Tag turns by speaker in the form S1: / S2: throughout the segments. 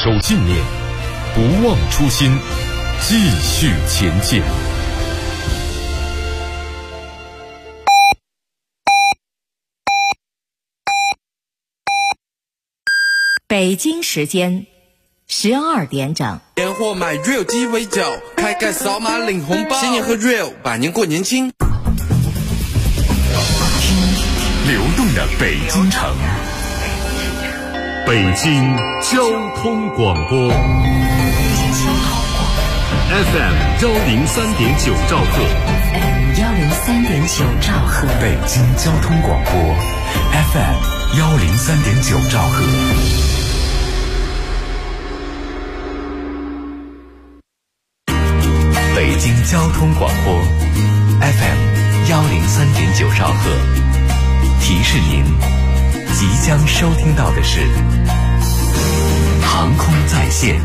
S1: 守信念，不忘初心，继续前进。
S2: 北京时间12点整。
S3: 年货买 Real 鸡尾酒，开盖扫码领红包，新年喝 Real， 百年过年轻。
S1: 流动的北京城，北京交通广播 FM 103.9兆赫，
S2: 103.9兆赫，
S1: 北京交通广播 FM 103.9兆赫。北京交通广播 FM 103.9兆赫，提示您即将收听到的是航空在线。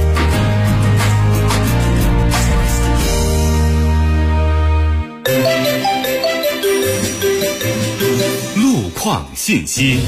S1: 路况信息。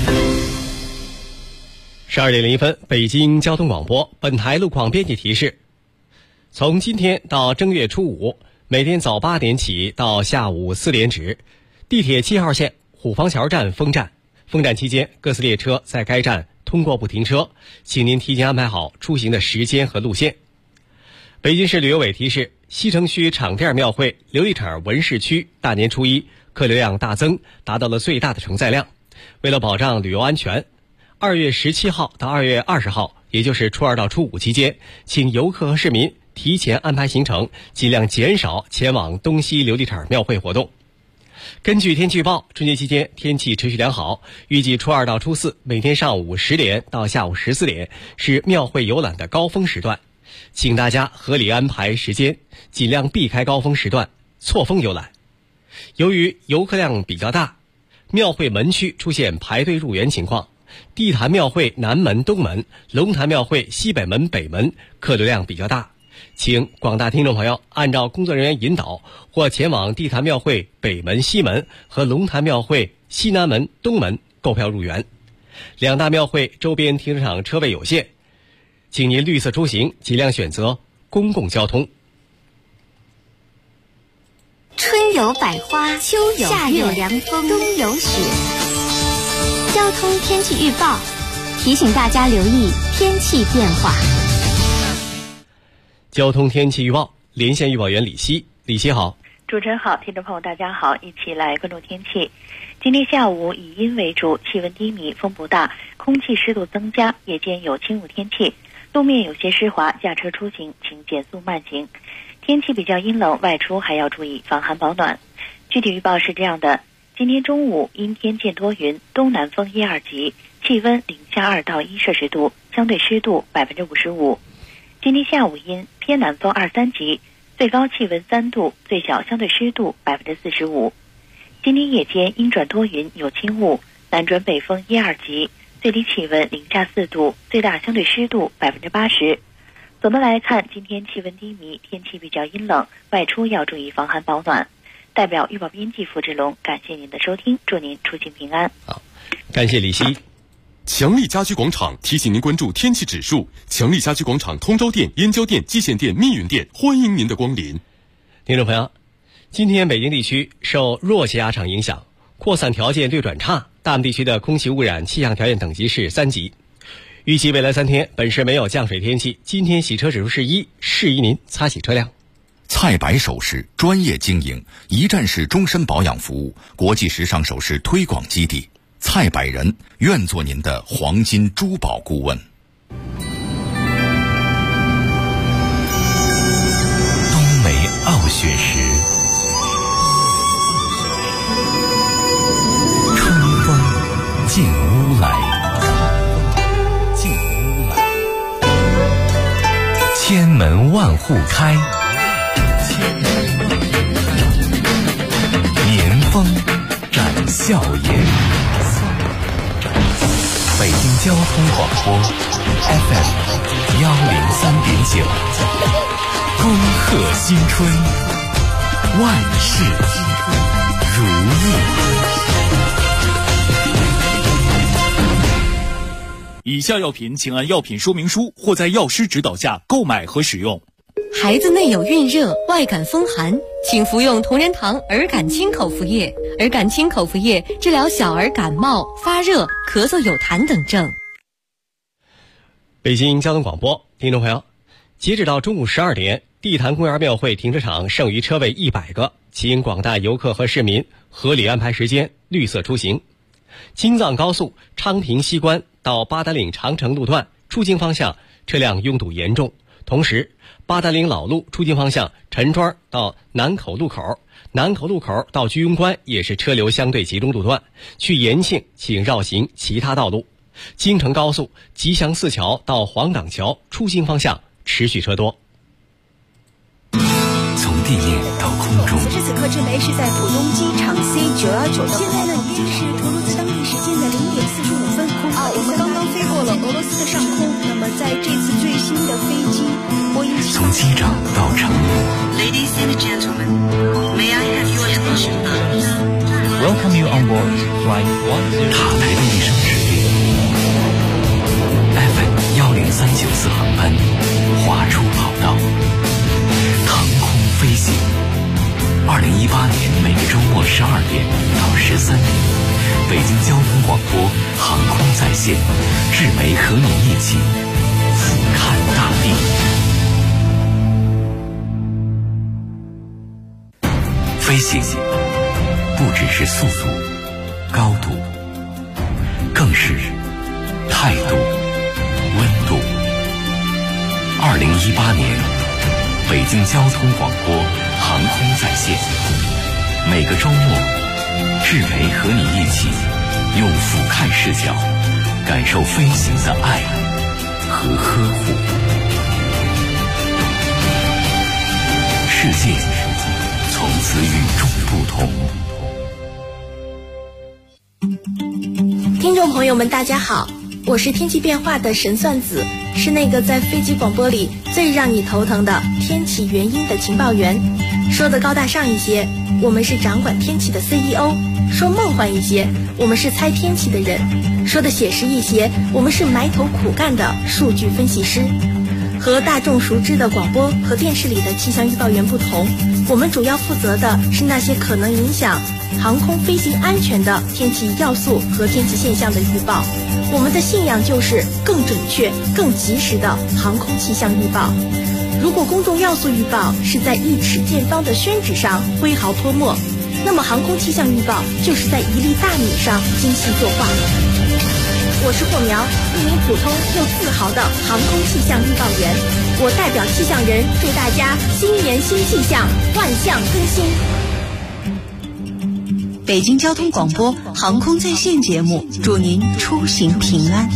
S4: 12点01分，北京交通广播，本台路况编辑提示：从今天到正月初5，每天早8点起到下午4点止，地铁7号线虎坊桥站封站。封站期间，各次列车在该站通过不停车，请您提前安排好出行的时间和路线。北京市旅游委提示：西城区场店庙会琉璃厂文市区大年初一客流量大增，达到了最大的承载量。为了保障旅游安全，2月17号到2月20号，也就是初2到初5期间，请游客和市民提前安排行程，尽量减少前往东西琉璃厂庙会活动。根据天气预报，春节期间天气持续良好，预计初2到初4每天上午10点到下午14点是庙会游览的高峰时段，请大家合理安排时间，尽量避开高峰时段，错峰游览。由于游客量比较大，庙会门区出现排队入园情况，地坛庙会南门、东门、龙潭庙会西北门、北门客流量比较大，请广大听众朋友按照工作人员引导，或前往地坛庙会北门、西门和龙潭庙会西南门、东门购票入园。两大庙会周边停车场车位有限，请您绿色出行，尽量选择公共交通。
S5: 春有百花，秋有夏有凉风，冬有雪。交通天气预报提醒大家留意天气变化。
S4: 交通天气预报，连线预报员李希。李希好。
S6: 主持人好，听众朋友大家好，一起来关注天气。今天下午以阴为主，气温低迷，风不大，空气湿度增加，夜间有轻雾天气，路面有些湿滑，驾车出行请减速慢行。天气比较阴冷，外出还要注意防寒保暖。具体预报是这样的：今天中午阴天见多云，东南风1、2级，气温零下2到1摄氏度，相对湿度55%。今天下午阴，偏南风2、3级，最高气温3度，最小相对湿度45%。今天夜间阴转多云，有轻雾，南转北风1、2级，最低气温零下4度，最大相对湿度80%。总的来看，今天气温低迷，天气比较阴冷，外出要注意防寒保暖。代表预报编辑付志龙，感谢您的收听，祝您出行平安。
S4: 好，感谢李希。
S1: 强力家居广场提醒您关注天气指数。强力家居广场通州店、燕郊店、蓟县店、密云店，欢迎您的光临。
S4: 听众朋友，今天北京地区受弱气压场影响，扩散条件略转差，大部分地区的空气污染气象条件等级是3级。预计未来3天本市没有降水天气，今天洗车指数是1，适宜您擦洗车辆。
S7: 蔡白首饰专业经营，一站式终身保养服务，国际时尚首饰推广基地。蔡百人愿做您的黄金珠宝顾问。
S1: 冬梅傲雪时，春风进屋来，千门万户开，年风展笑颜。北京交通广播 FM 103.9，恭贺新春，万事如意。
S8: 以下药品请按药品说明书或在药师指导下购买和使用。
S9: 孩子内有孕热、外感风寒，请服用同仁堂儿感清口服液。儿感清口服液治疗小儿感冒、发热、咳嗽有痰等症。
S4: 北京交通广播，听众朋友，截止到中午12点，地坛公园庙会停车场剩余车位100个，请广大游客和市民合理安排时间，绿色出行。京藏高速昌平西关到八达岭长城路段出京方向车辆拥堵严重，同时八达岭老路出京方向陈庄到南口路口、南口路口到居庸关也是车流相对集中路段，去延庆请绕行其他道路。京承高速吉祥寺桥到黄岗桥出京方向持续车多。
S1: 从地面到空中，
S10: 此时此刻这枚是在浦东机场 C919的。现在呢已经是图卢兹当地时间的0点45分。我们刚刚飞过了俄罗斯的上空。那么在这次最新的飞机波音7，
S1: 从机长到乘务。
S11: Ladies and gentlemen, may I have your attention, please?
S12: Welcome you on board Flight 10.
S1: 塔台的一声指令 ，FM 10394航班划出跑道，腾空飞行。2018年每个周末12点到13点，北京交通广播航空在线，志梅和你一起俯瞰大地。飞行不只是速度、高度，更是态度、温度。2018年，北京交通广播航空在线，每个周末，志梅和你一起用俯瞰视角，感受飞行的爱和呵护。世界从此与众不同。
S5: 听众朋友们大家好，我是天气变化的神算子，是那个在飞机广播里最让你头疼的天气原因的情报员。说的高大上一些，我们是掌管天气的 CEO； 说梦幻一些，我们是猜天气的人；说的写实一些，我们是埋头苦干的数据分析师。和大众熟知的广播和电视里的气象预报员不同，我们主要负责的是那些可能影响航空飞行安全的天气要素和天气现象的预报。我们的信仰就是更准确、更及时的航空气象预报。如果公众要素预报是在1尺见方的宣纸上挥毫泼墨，那么航空气象预报就是在1粒大米上精细作画。我是霍苗，一名普通又自豪的航空气象预报员。我代表气象人祝大家新年新气象，万象更新。
S10: 北京交通广播航空在线节目，祝您出行平安。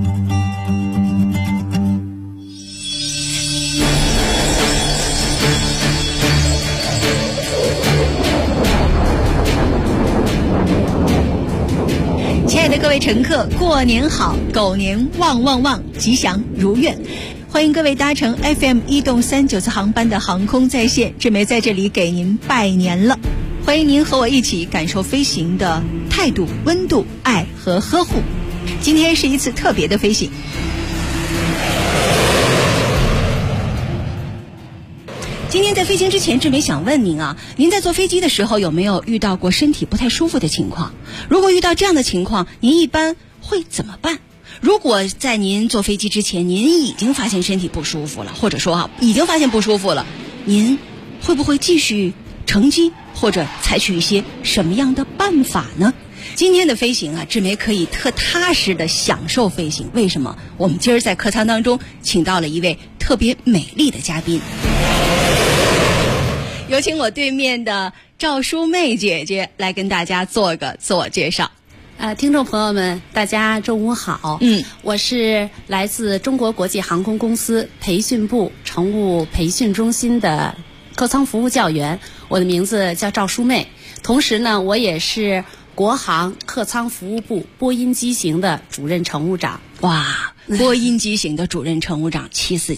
S10: 亲爱的各位乘客，过年好，狗年旺旺旺，吉祥如愿。欢迎各位搭乘 FM 1动39次航班的航空在线，志梅在这里给您拜年了。欢迎您和我一起感受飞行的态度、温度、爱和呵护。今天是一次特别的飞行。今天在飞行之前，志梅想问您啊，您在坐飞机的时候有没有遇到过身体不太舒服的情况？如果遇到这样的情况，您一般会怎么办？如果在您坐飞机之前，您已经发现身体不舒服了，或者说已经发现不舒服了，您会不会继续乘机，或者采取一些什么样的办法呢？今天的飞行啊，志梅可以特踏实的享受飞行。为什么？我们今儿在客舱当中请到了一位特别美丽的嘉宾。有请我对面的赵淑妹姐姐来跟大家做个自我介绍。
S13: 听众朋友们，大家中午好。我是来自中国国际航空公司培训部乘务培训中心的客舱服务教员，我的名字叫赵淑妹。同时呢，我也是国航客舱服务部波音机型的主任乘务长。
S10: 哇， 播音机型的主任乘务长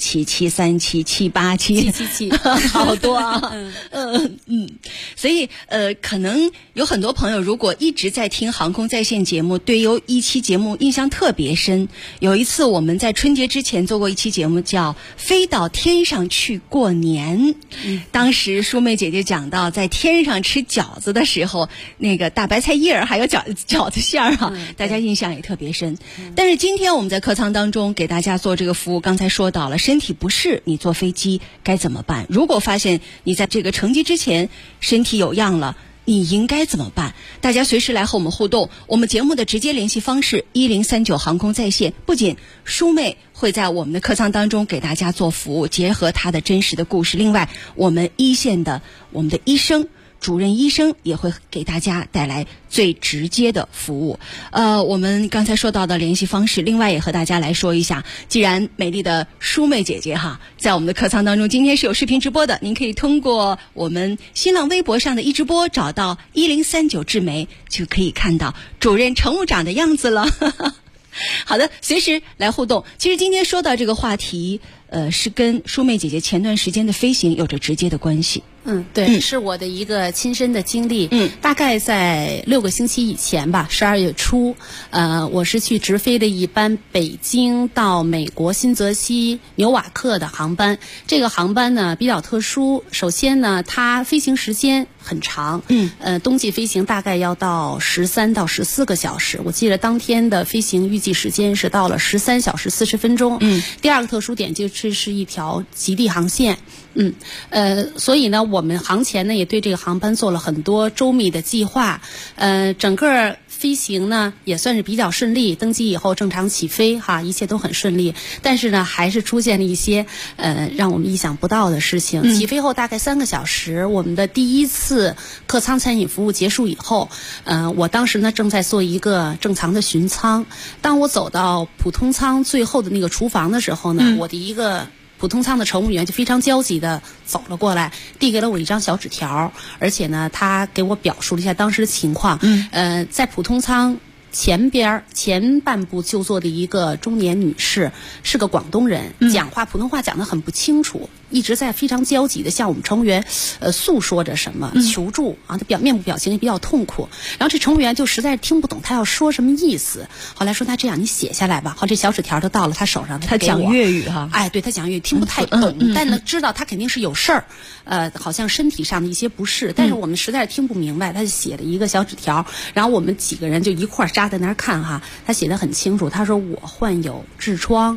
S10: 747、737、787、
S13: 777，
S10: 好多啊。所以可能有很多朋友如果一直在听航空在线节目，对有一期节目印象特别深。有一次我们在春节之前做过一期节目，叫《飞到天上去过年》。当时舒妹姐姐讲到，在天上吃饺子的时候，那个大白菜叶儿还有饺子馅儿啊，大家印象也特别深。但是今天我们在客舱当中给大家做这个服务，刚才说到了身体不适，你坐飞机该怎么办？如果发现你在这个乘机之前身体有恙了，你应该怎么办？大家随时来和我们互动。我们节目的直接联系方式1039航空在线，不仅舒妹会在我们的客舱当中给大家做服务，结合她的真实的故事，另外我们一线的我们的医生主任医生也会给大家带来最直接的服务。我们刚才说到的联系方式，另外也和大家来说一下，既然美丽的舒妹姐姐在我们的客舱当中今天是有视频直播的，您可以通过我们新浪微博上的一直播找到1039智媒，就可以看到主任乘务长的样子了。好的，随时来互动。其实今天说到这个话题，是跟舒妹姐姐前段时间的飞行有着直接的关系。
S13: 对，是我的一个亲身的经历。大概在6个星期以前吧，12月初，我是去直飞的一班北京到美国新泽西纽瓦克的航班。这个航班呢比较特殊，首先呢，它飞行时间很长，冬季飞行大概要到13到14个小时。我记得当天的飞行预计时间是到了13小时40分钟。第二个特殊点就是是一条极地航线。所以呢，我们航前呢也对这个航班做了很多周密的计划。整个飞行呢也算是比较顺利，登机以后正常起飞一切都很顺利。但是呢，还是出现了一些让我们意想不到的事情。起飞后大概3个小时，我们的第一次客舱餐饮服务结束以后，我当时呢正在做一个正常的巡舱。当我走到普通舱最后的那个厨房的时候呢，我的一个普通舱的乘务员就非常焦急地走了过来，递给了我一张小纸条，而且呢，他给我表述了一下当时的情况。在普通舱前半部就坐的一个中年女士，是个广东人，讲话普通话讲得很不清楚，一直在非常焦急地向我们乘务员诉说着什么，求助他面部表情也比较痛苦。然后这乘务员就实在听不懂他要说什么意思，后来说那这样你写下来吧。这小纸条就到了他手上，
S10: 他讲粤语
S13: 对，他讲粤语听不太懂，但呢知道他肯定是有事儿，好像身体上的一些不适，但是我们实在是听不明白。他就写了一个小纸条，然后我们几个人就一块扎在那儿看他写得很清楚，他说我患有痔疮，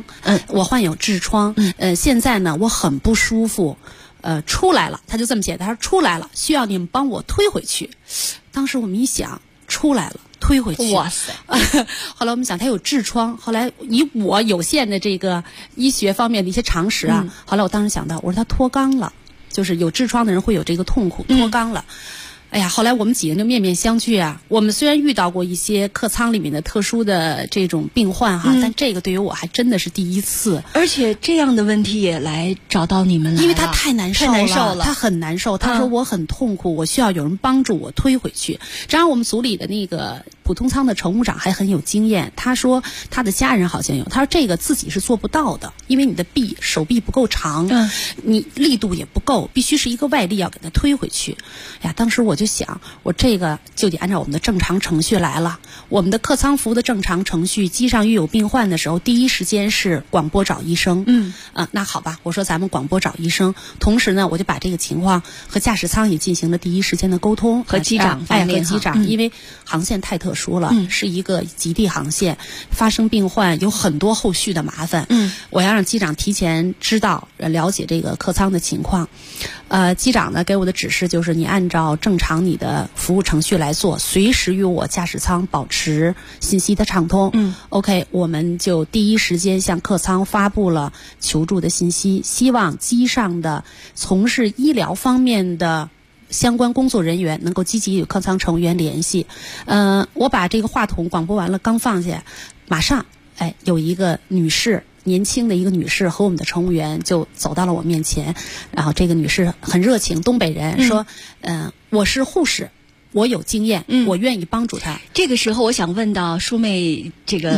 S13: 现在呢我很不舒服，出来了，他就这么写，他说出来了，需要你们帮我推回去。当时我们一想，出来了推回去，
S10: 哇塞！
S13: 后来我们想他有痔疮，后来以我有限的这个医学方面的一些常识后来我当时想到，我说他脱肛了，就是有痔疮的人会有这个痛苦，脱肛了。哎呀，后来我们几人就面面相觑我们虽然遇到过一些客舱里面的特殊的这种病患但这个对于我还真的是第一次。
S10: 而且这样的问题也来找到你们了，
S13: 因为他太难受了，他很难受。他说我很痛苦，我需要有人帮助我推回去。然后我们组里的那个普通舱的乘务长还很有经验，他说他的家人好像有，他说这个自己是做不到的，因为你的手臂不够长，你力度也不够，必须是一个外力要给他推回去。当时我就想，我这个就得按照我们的正常程序来了。我们的客舱服务的正常程序，机上遇有病患的时候，第一时间是广播找医生。那好吧，我说咱们广播找医生，同时呢，我就把这个情况和驾驶舱也进行了第一时间的沟通，
S10: 和机长
S13: 和机长，因为航线太特殊了，是一个极地航线，发生病患有很多后续的麻烦。我要让机长提前知道，了解这个客舱的情况。机长呢给我的指示就是，你按照正常你的服务程序来做，随时与我驾驶舱保持信息的畅通。OK， 我们就第一时间向客舱发布了求助的信息，希望机上的从事医疗方面的相关工作人员能够积极与客舱乘务员联系。我把这个话筒广播完了，刚放下，马上有一个女士，年轻的一个女士和我们的乘务员就走到了我面前，然后这个女士很热情，东北人，说我是护士，我有经验，我愿意帮助她。
S10: 这个时候我想问到舒妹，这个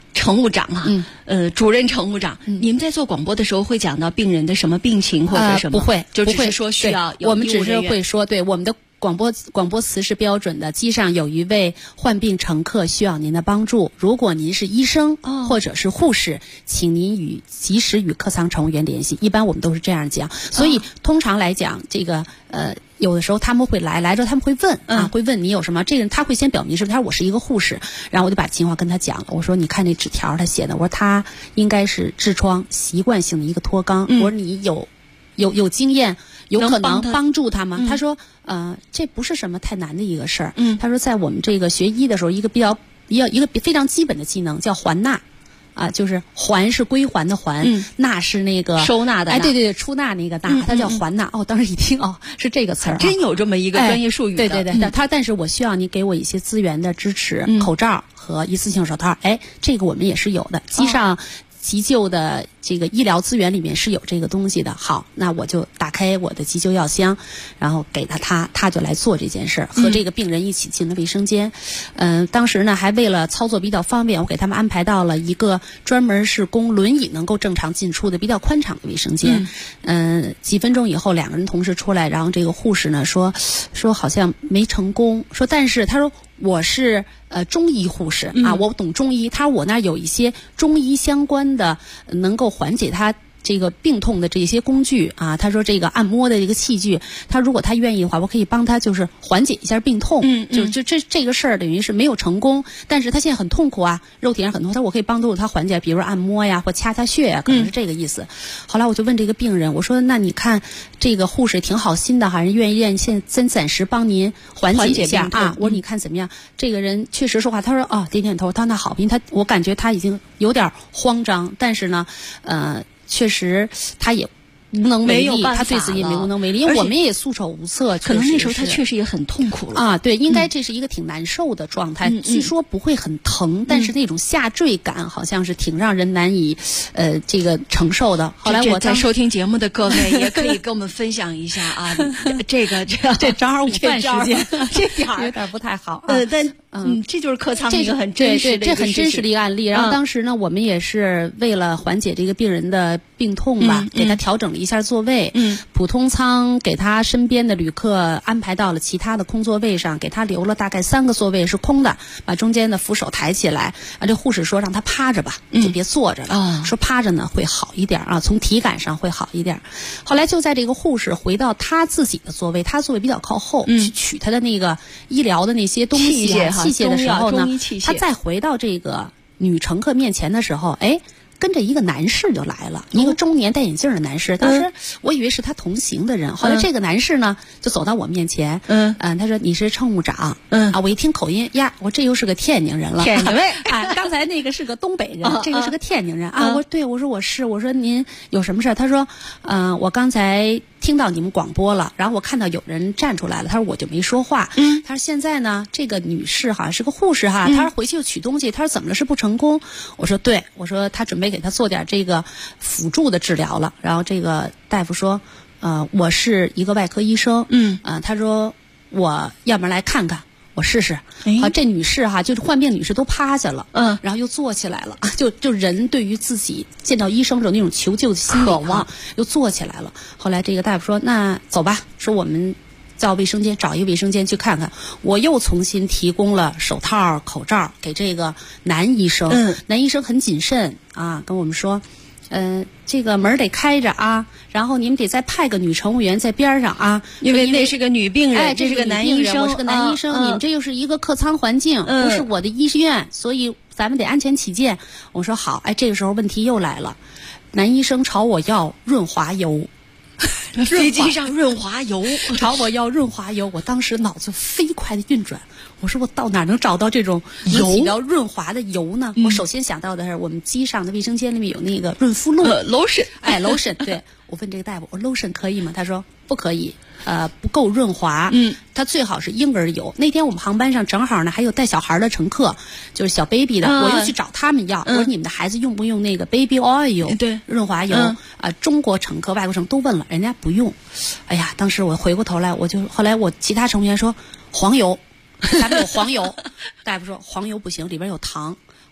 S10: 乘务长啊，主任乘务长，你们在做广播的时候会讲到病人的什么病情或者什么？
S13: 不会，
S10: 就只是说需要有
S13: 我们只是
S10: 医务人员
S13: 会说，对我们的广播词是标准的，机上有一位患病乘客需要您的帮助，如果您是医生或者是护士，请您及时与客舱乘务员联系。一般我们都是这样讲，所以通常来讲，这个有的时候他们会来之后他们会问会问你有什么，这个人他会先表明是不是，他说我是一个护士，然后我就把情况跟他讲了，我说你看这纸条他写的，我说他应该是痔疮习惯性的一个脱肛，我说你有经验，有可能帮助他吗？他说这不是什么太难的一个事儿。他说在我们这个学医的时候，一个非常基本的技能叫还纳。就是还是归还的还，纳是那个
S10: 收纳的纳，
S13: 对，出纳那个纳，它叫还纳。当时一听是这个词儿，
S10: 真有这么一个专业术语的。
S13: 对，但是我需要你给我一些资源的支持，口罩和一次性手套，这个我们也是有的，机上急救的这个医疗资源里面是有这个东西的。好，那我就打开我的急救药箱，然后给他就来做这件事，和这个病人一起进了卫生间。当时呢还为了操作比较方便，我给他们安排到了一个专门是供轮椅能够正常进出的比较宽敞的卫生间。几分钟以后，两个人同时出来，然后这个护士呢说好像没成功，但是他说我是中医护士我懂中医，他说我那有一些中医相关的能够缓解他这个病痛的这些工具他说这个按摩的这个器具，他如果他愿意的话，我可以帮他就是缓解一下病痛。就这个事儿等于是没有成功，但是他现在很痛苦肉体上很痛，他说我可以帮助他缓解，比如按摩呀或掐血呀，可能是这个意思。后来我就问这个病人，我说那你看这个护士挺好心的人愿意先暂时帮您缓解一下我说你看怎么样？这个人确实说话，他说点点头，他说那好，因为我感觉他已经有点慌张，但是呢确实他也无能为力，他对自己也无能为力，因为我们也束手无策。
S10: 可能那时候他确实也很痛苦了
S13: 对，应该这是一个挺难受的状态。据说不会很疼，但是那种下坠感好像是挺让人难以这个承受的。后来我
S10: 在收听节目的各位也可以跟我们分享一下这
S13: 正好午饭时间，
S10: 这点
S13: 有点不太好
S10: 但这就是客舱一个很真实的
S13: 这很真实的一个案例。然后当时呢，我们也是为了缓解这个病人的病痛吧，给他调整了一下座位。普通舱给他身边的旅客安排到了其他的空座位上，给他留了大概3个座位是空的，把中间的扶手抬起来。这护士说让他趴着吧，就别坐着了。说趴着呢会好一点从体感上会好一点。后来就在这个护士回到他自己的座位，他座位比较靠后，去取他的那个医疗的那些东西器械的时候呢，他再回到这个女乘客面前的时候，跟着一个男士就来了，一个中年戴眼镜的男士。当时我以为是他同行的人，后来这个男士呢就走到我面前，他说你是乘务长，我一听口音呀，我这又是个天津人了，
S10: 天津卫
S13: 刚才那个是个东北人，这个是个天津人我说我说您有什么事？他说我刚才听到你们广播了，然后我看到有人站出来了，他说我就没说话。他说现在呢这个女士是个护士他说回去就取东西，他说怎么了，是不成功？我说对，我说他准备给他做点这个辅助的治疗了。然后这个大夫说我是一个外科医生，他说我要不然来看看，我试试。这女士就是患病女士都趴下了，然后又坐起来了，就人对于自己见到医生有那种求救的心渴望，又坐起来了。后来这个大夫说那走吧，说我们到卫生间找一个卫生间去看看。我又重新提供了手套口罩给这个男医生。男医生很谨慎跟我们说这个门得开着然后你们得再派个女乘务员在边上
S10: 因为那是个女病人，这是个男医生，
S13: 我是个男医生，你们这又是一个客舱环境，不是我的医院，所以咱们得安全起见。我说好。这个时候问题又来了，男医生朝我要润滑油。
S10: 飞机上润滑油，
S13: 朝我要润滑油，我当时脑子飞快的运转，我说我到哪能找到这种起到润滑的油呢？我首先想到的是我们机上的卫生间里面有那个润肤露
S10: ，lotion，
S13: lotion， 对，我问这个大夫，我 lotion 可以吗？他说不可以，不够润滑，它最好是婴儿油。那天我们航班上正好呢还有带小孩的乘客，就是小 baby 的，我又去找他们要，我说你们的孩子用不用那个 baby oil， 对，润滑油中国乘客外国乘客都问了，人家不用。当时我回过头来，后来我其他乘务员说黄油，咱们有黄油，大夫说黄油不行，里边有糖。后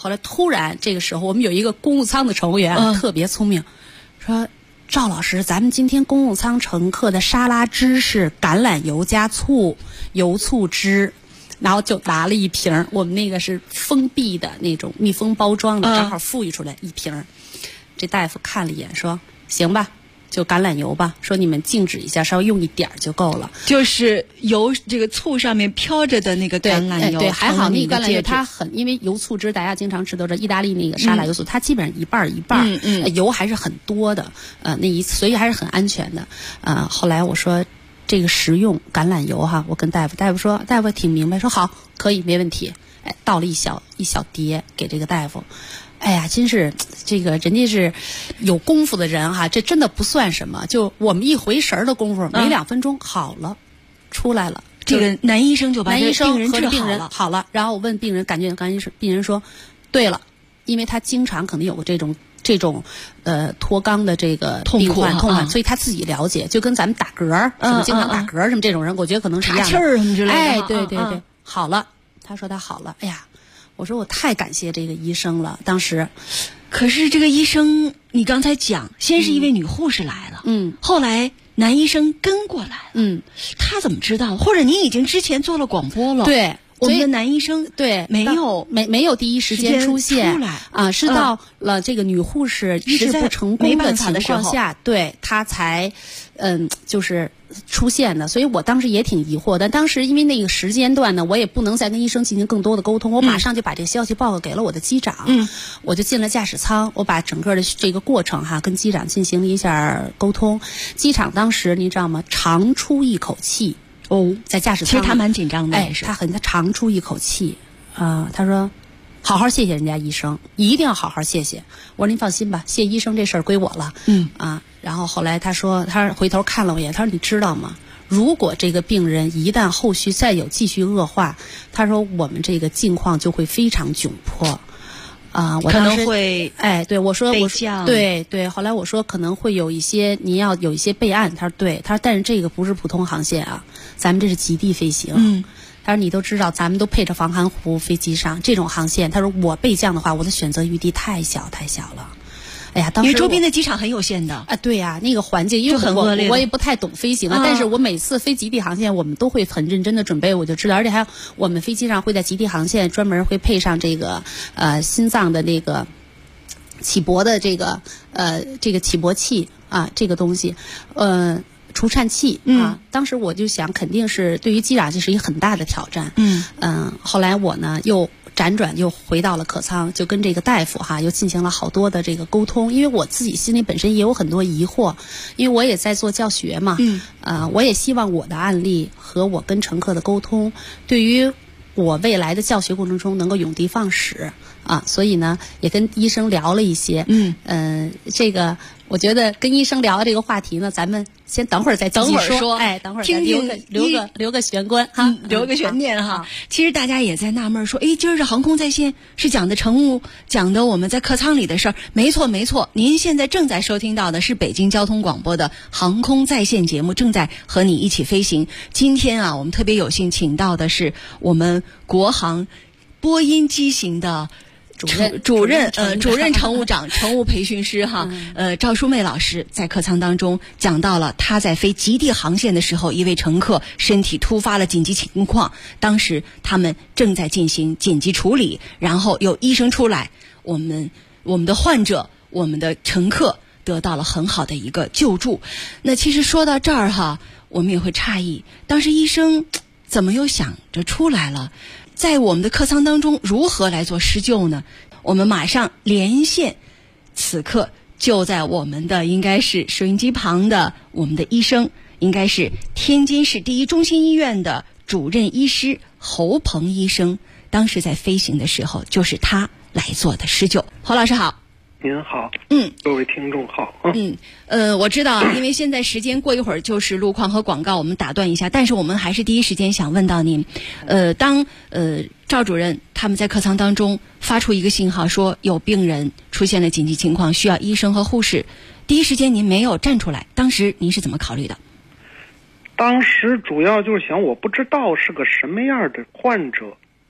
S13: 后来突然这个时候，我们有一个公务舱的乘务员、特别聪明，说赵老师，咱们今天公务舱乘客的沙拉汁是橄榄油加醋，油醋汁。然后就拿了一瓶，我们那个是封闭的那种密封包装的，正好富裕出来一瓶。这大夫看了一眼说：“行吧，就橄榄油吧。说你们静止一下，稍微用一点就够了。
S10: 就是油这个醋上面飘着的那个橄榄油，
S13: 对，还好那个橄榄油它很，因为油醋汁大家经常吃都是意大利那个沙拉油醋，它基本上一半一半，油还是很多的，所以还是很安全的。后来我说。这个食用橄榄油哈，我跟大夫说，大夫挺明白，说好，可以，没问题。哎，倒了一小碟给这个大夫。哎呀，真是这个人家是有功夫的人哈，这真的不算什么。就我们一回神的功夫，没2分钟好了，出来了。
S10: 这个男医生就把这个病人治
S13: 好了。然后我问病人，病人说，对了，因为他经常可能有过这种脱肛的这个病患痛苦，所以他自己了解，就跟咱们打嗝什么经常打嗝什么这种人，我觉得可能是一样的。
S10: 岔气儿什么之类的。
S13: 哎，对，好了。他说他好了。哎呀，我说我太感谢这个医生了。当时，
S10: 可是这个医生，你刚才讲，先是一位女护士来了，后来男医生跟过来了，他怎么知道？或者您已经之前做了广播了？
S13: 对。
S10: 我们的男医生没
S13: 有第一时间出现啊，是到了这个女护士医治不成功的情况下，对他才就是出现的。所以我当时也挺疑惑的，当时因为那个时间段呢，我也不能再跟医生进行更多的沟通，我马上就把这个消息报告给了我的机长，我就进了驾驶舱，我把整个的这个过程哈跟机长进行了一下沟通。机长当时你知道吗？长出一口气。在驾驶舱，
S10: 其实他蛮紧张的，
S13: 他长出一口气，他说：“好好谢谢人家医生，一定要好好谢谢。”我说：“您放心吧，谢医生这事儿归我了。”然后后来他说，他回头看了我一眼，他说：“你知道吗？如果这个病人一旦后续再有继续恶化，他说我们这个境况就会非常窘迫。”我
S10: 可能会
S13: 对我说
S10: 对，
S13: 后来我说可能会有一些您要有一些备案，他说对，他说但是这个不是普通航线啊，咱们这是极地飞行，他说你都知道咱们都配着防寒服飞机上这种航线，他说我备降的话，我的选择余地太小了。哎呀，当时
S10: 因为周边的机场很有限的
S13: 对呀，那个环境因为我也不太懂飞行但是我每次飞极地航线，我们都会很认真的准备，我就知道，而且还有我们飞机上会在极地航线专门会配上这个心脏的那个起搏的这个起搏器这个东西除颤器当时我就想肯定是对于机长这是一个很大的挑战后来我呢又辗转又回到了客舱，就跟这个大夫又进行了好多的这个沟通，因为我自己心里本身也有很多疑惑，因为我也在做教学嘛我也希望我的案例和我跟乘客的沟通对于我未来的教学过程中能够永地放矢所以呢也跟医生聊了一些这个我觉得跟医生聊这个话题呢，咱们先等会儿再继续说。等会儿再留个玄关
S10: 留个悬念哈。其实大家也在纳闷说，今儿这航空在线是讲的乘务，讲的我们在客舱里的事儿。没错，您现在正在收听到的是北京交通广播的航空在线节目，正在和你一起飞行。今天我们特别有幸请到的是我们国航波音机型的主任乘务长、乘务培训师赵淑妹老师在客舱当中讲到了他在飞极地航线的时候，一位乘客身体突发了紧急情况，当时他们正在进行紧急处理，然后有医生出来，我们的患者、我们的乘客得到了很好的一个救助。那其实说到这儿我们也会诧异，当时医生怎么又想着出来了？在我们的客舱当中如何来做施救呢？我们马上连线，此刻就在我们的应该是收音机旁的我们的医生，应该是天津市第一中心医院的主任医师侯鹏医生，当时在飞行的时候就是他来做的施救。侯老师好。
S14: 您好，各位听众好。
S10: 我知道，因为现在时间过一会儿就是路况和广告，我们打断一下，但是我们还是第一时间想问到您，当赵主任他们在客舱当中发出一个信号，说有病人出现了紧急情况，需要医生和护士，第一时间您没有站出来，当时您是怎么考虑的？
S14: 当时主要就是想，我不知道是个什么样的患者，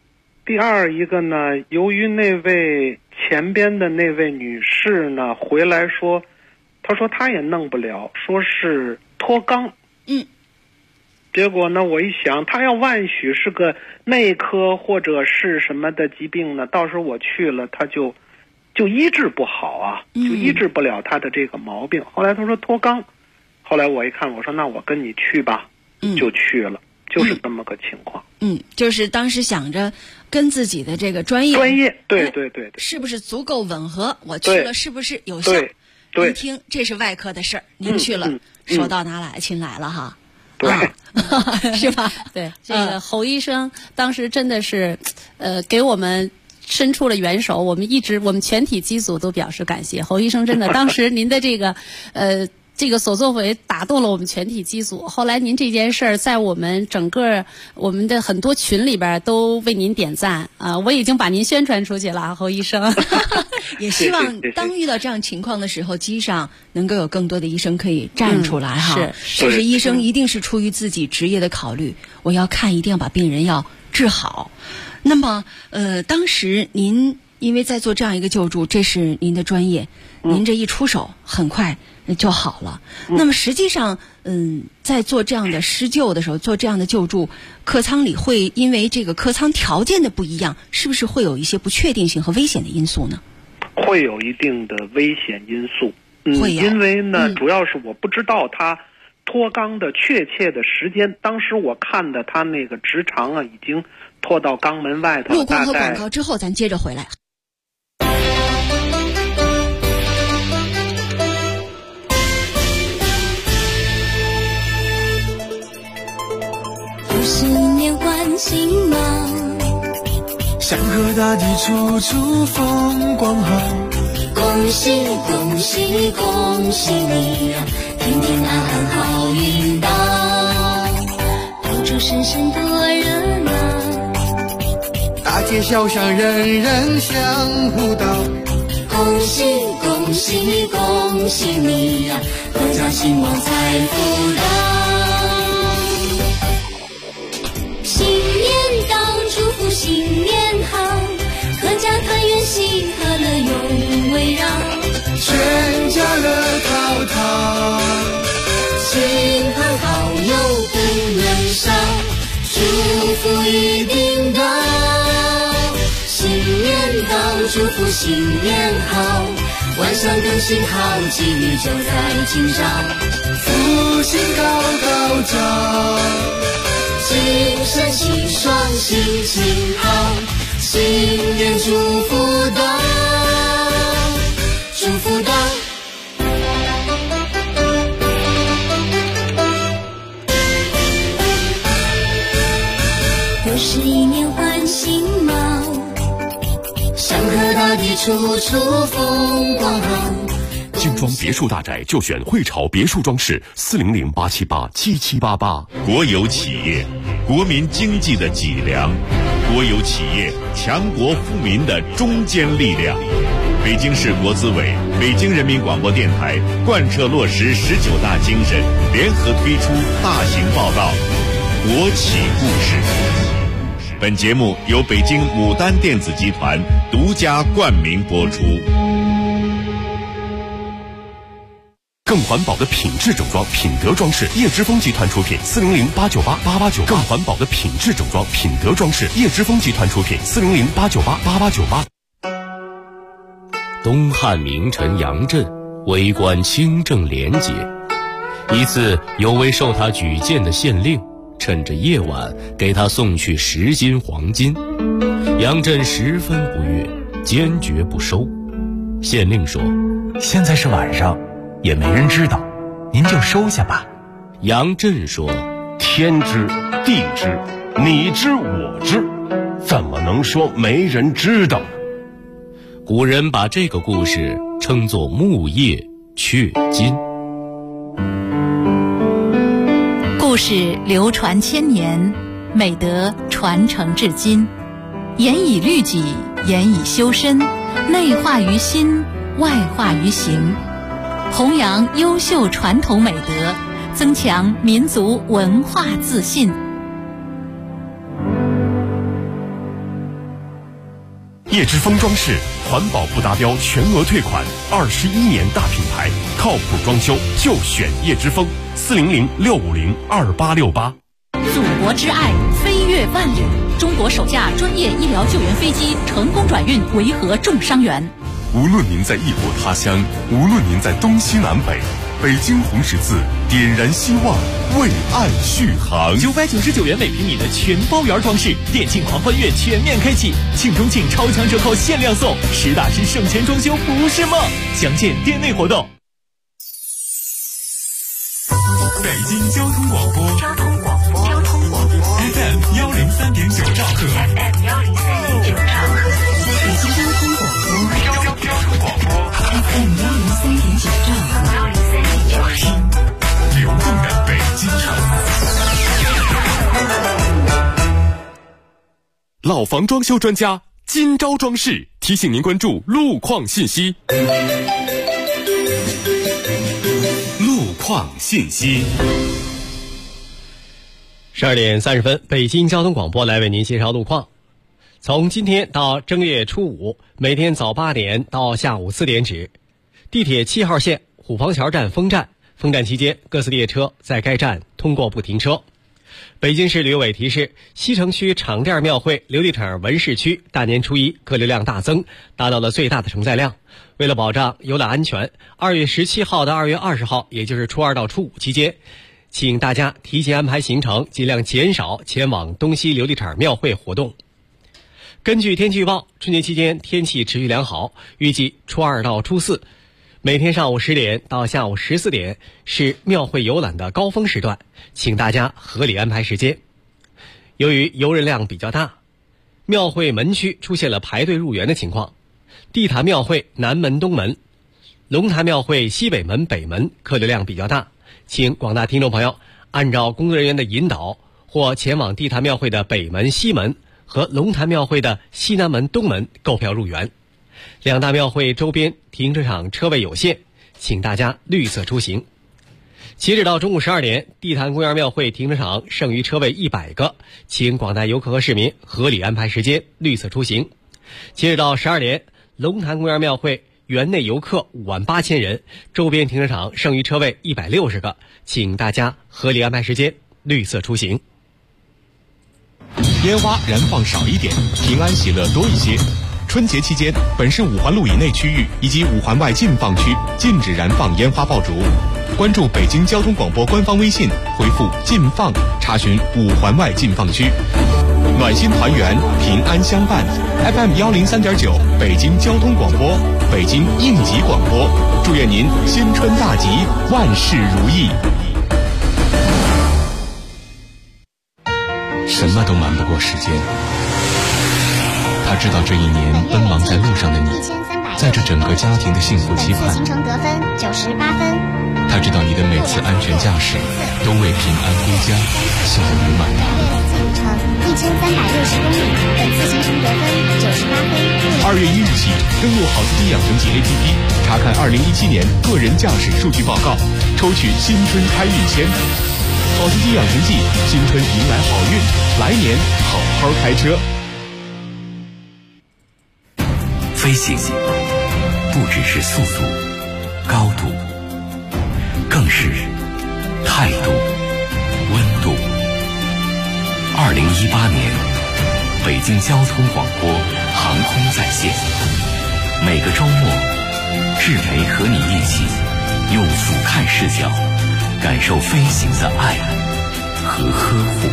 S14: 第二一个呢，由于那位前边的那位女士呢回来说，她说她也弄不了，说是脱肛。结果呢，我一想，她要万许是个内科或者是什么的疾病呢，到时候我去了，她就医治不好啊，就医治不了她的这个毛病。后来她说脱肛，后来我一看，我说那我跟你去吧，就去了，就是这么个情况。
S10: 就是当时想着跟自己的这个专业，
S14: 对，
S10: 是不是足够吻合？我去了是不是有效？您听，这是外科的事儿，您去了，手到拿来，亲来了哈。
S14: 对，
S10: 是吧？
S13: 对，这个侯医生当时真的是，给我们伸出了援手，我们全体机组都表示感谢。侯医生真的，当时您的这个，这个所作为打动了我们全体机组。后来您这件事儿在我们整个我们的很多群里边都为您点赞啊，我已经把您宣传出去了，侯医生。
S10: 也希望当遇到这样情况的时候，机上能够有更多的医生可以站出来哈。甚至医生一定是出于自己职业的考虑，我要看，一定要把病人要治好。那么当时您因为在做这样一个救助，这是您的专业，您这一出手很快就好了。那么实际上在做这样的施救的时候，做这样的救助，客舱里会因为这个客舱条件的不一样，是不是会有一些不确定性和危险的因素呢？
S14: 会有一定的危险因素。因为呢主要是我不知道他脱肛的确切的时间，当时我看的他那个直肠啊已经拖到肛门外头。
S10: 路况和广告之后咱接着回来。
S15: 新年换新貌，
S16: 祥和大地处处风光好。
S15: 恭喜恭喜恭喜你呀，平平安安好运到，到处声声多热闹，
S16: 大街小巷人人相互道。
S15: 恭喜恭喜恭喜你呀，阖家兴旺财富到，新年到，祝福新年好，阖家团圆喜和乐永围绕，
S16: 全家乐淘淘，
S15: 亲朋好友不能少，祝福一定到，新年到，祝福新年好，万象更新好，机遇就在今朝，
S16: 福星高高照，
S15: 精神气爽心情好，新年祝福到，祝福到。又是一年换新貌，祥和大地处处风光好。
S17: 精装别墅大宅就选汇潮别墅装饰，400-878-7788。
S18: 国有企业，国民经济的脊梁；国有企业，强国富民的中坚力量。北京市国资委、北京人民广播电台贯彻落实19大精神，联合推出大型报道《国企故事》。本节目由北京牡丹电子集团独家冠名播出。
S17: 更环保的品质整装，品德装饰，叶之峰集团出品，400-898-8898。更环保的品质整装，品德装饰，叶之峰集团出品，400-898-8898。东汉名臣杨震为官清正廉洁，一次有位受他举荐的县令趁着夜晚给他送去10斤黄金，杨震十分不悦，坚决不收。县令说：“
S19: 现在是晚上，也没人知道，您就收下吧。”
S17: 杨震说：“
S20: 天知地知，你知我知，怎么能说没人知道呢？”
S17: 古人把这个故事称作木叶雀金。
S2: 故事流传千年，美德传承至今，严以律己，严以修身，内化于心，外化于行，弘扬优秀传统美德，增强民族文化自信。
S20: 叶之峰装饰，环保不达标全额退款，21年大品牌，靠谱装修就选叶之峰，400-650-2868。
S2: 祖国之爱，飞越万里。中国首架专业医疗救援飞机成功转运维和重伤员。
S21: 无论您在异国他乡，无论您在东西南北，北京红十字点燃希望，为爱续航。
S8: 999元每平米的全包圆装饰，店庆狂欢月全面开启，庆中庆超强折扣限量送，实打实省钱装修不是梦。详见店内活动。
S1: 北京交通广播FM 103.9兆赫，
S15: 北京交通广播 FM 103.9兆赫，
S1: 流动的北京城。
S20: 老房装修专家金招装饰提醒您关注路况信息。
S1: 路况信息。
S4: 12点30分，北京交通广播来为您介绍路况。从今天到正月初五，每天早8点到下午4点止，地铁7号线虎坊桥站封站期间，各次列车在该站通过不停车。北京市旅游委提示，西城区场店庙会琉璃厂文市区大年初一客流量大增，达到了最大的承载量。为了保障游览安全，2月17号到2月20号，也就是初2到初5期间，请大家提前安排行程，尽量减少前往东西琉璃厂庙会活动。根据天气预报，春节期间天气持续良好，预计初2到初4，每天上午10点到下午14点是庙会游览的高峰时段，请大家合理安排时间。由于游人量比较大，庙会门区出现了排队入园的情况。地坛庙会南门、东门，龙潭庙会西北门、北门客流量比较大，请广大听众朋友按照工作人员的引导，或前往地坛庙会的北门、西门和龙潭庙会的西南门、东门购票入园。两大庙会周边停车场车位有限，请大家绿色出行。截止到中午12点，地坛公园庙会停车场剩余车位100个，请广大游客和市民合理安排时间，绿色出行。截止到12点，龙潭公园庙会园内游客58000人，周边停车场剩余车位160个，请大家合理安排时间，绿色出行。
S22: 烟花燃放少一点，平安喜乐多一些。春节期间，本市5环路以内区域以及5环外禁放区禁止燃放烟花爆竹。关注北京交通广播官方微信，回复“禁放”查询5环外禁放区。暖心团圆，平安相伴。FM 103.9，北京交通广播，北京应急广播，祝愿您新春大吉，万事如意。
S23: 什么都瞒不过时间。他知道这一年奔忙在路上的你，在这整个家庭的幸福期盼。
S24: 行程得分98分。
S23: 他知道你的每次安全驾驶都为平安归家笑得圆满堂。
S24: 行程1360公里，本次行程得分98分。
S22: 2月1日起，登录好司机养成记 APP， 查看2017年个人驾驶数据报告，抽取新春开运签。好司机养成记，新春迎来好运，来年好好开车。
S1: 飞行不只是速度、高度，更是态度、温度。2018年，北京交通广播航空在线，每个周末，志培和你一起用俯瞰视角感受飞行的爱和呵护。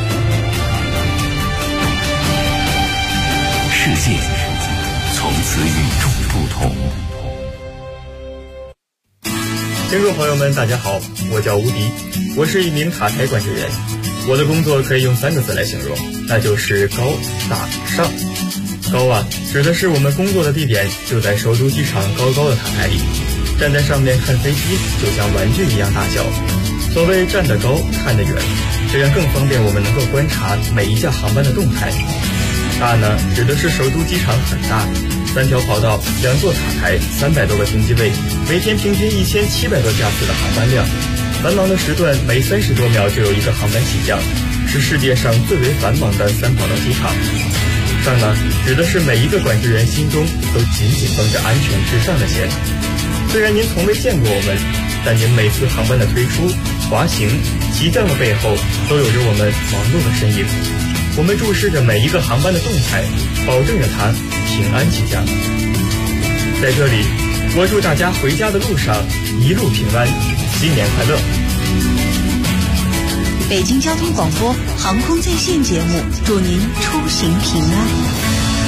S1: 世界从此与众不同。
S25: 听众朋友们，大家好，我叫吴迪，我是一名塔台管制员。我的工作可以用3个字来形容，那就是高大上。高啊，指的是我们工作的地点就在首都机场高高的塔台里，站在上面看飞机就像玩具一样大小。所谓站得高看得远，这样更方便我们能够观察每一架航班的动态。大呢，指的是首都机场很大，3条跑道，2座塔台，300多个停机位，每天平均1700多架次的航班量。繁忙的时段，每30多秒就有一个航班起降，是世界上最为繁忙的3跑道机场。 上呢，指的是每一个管制员心中都紧紧绷着安全至上的弦。虽然您从未见过我们，但您每次航班的推出、滑行、起降的背后，都有着我们忙碌的身影。我们注视着每一个航班的动态，保证着它平安起降。在这里，我祝大家回家的路上一路平安，新年快乐！
S10: 北京交通广播航空在线节目，祝您出行平安。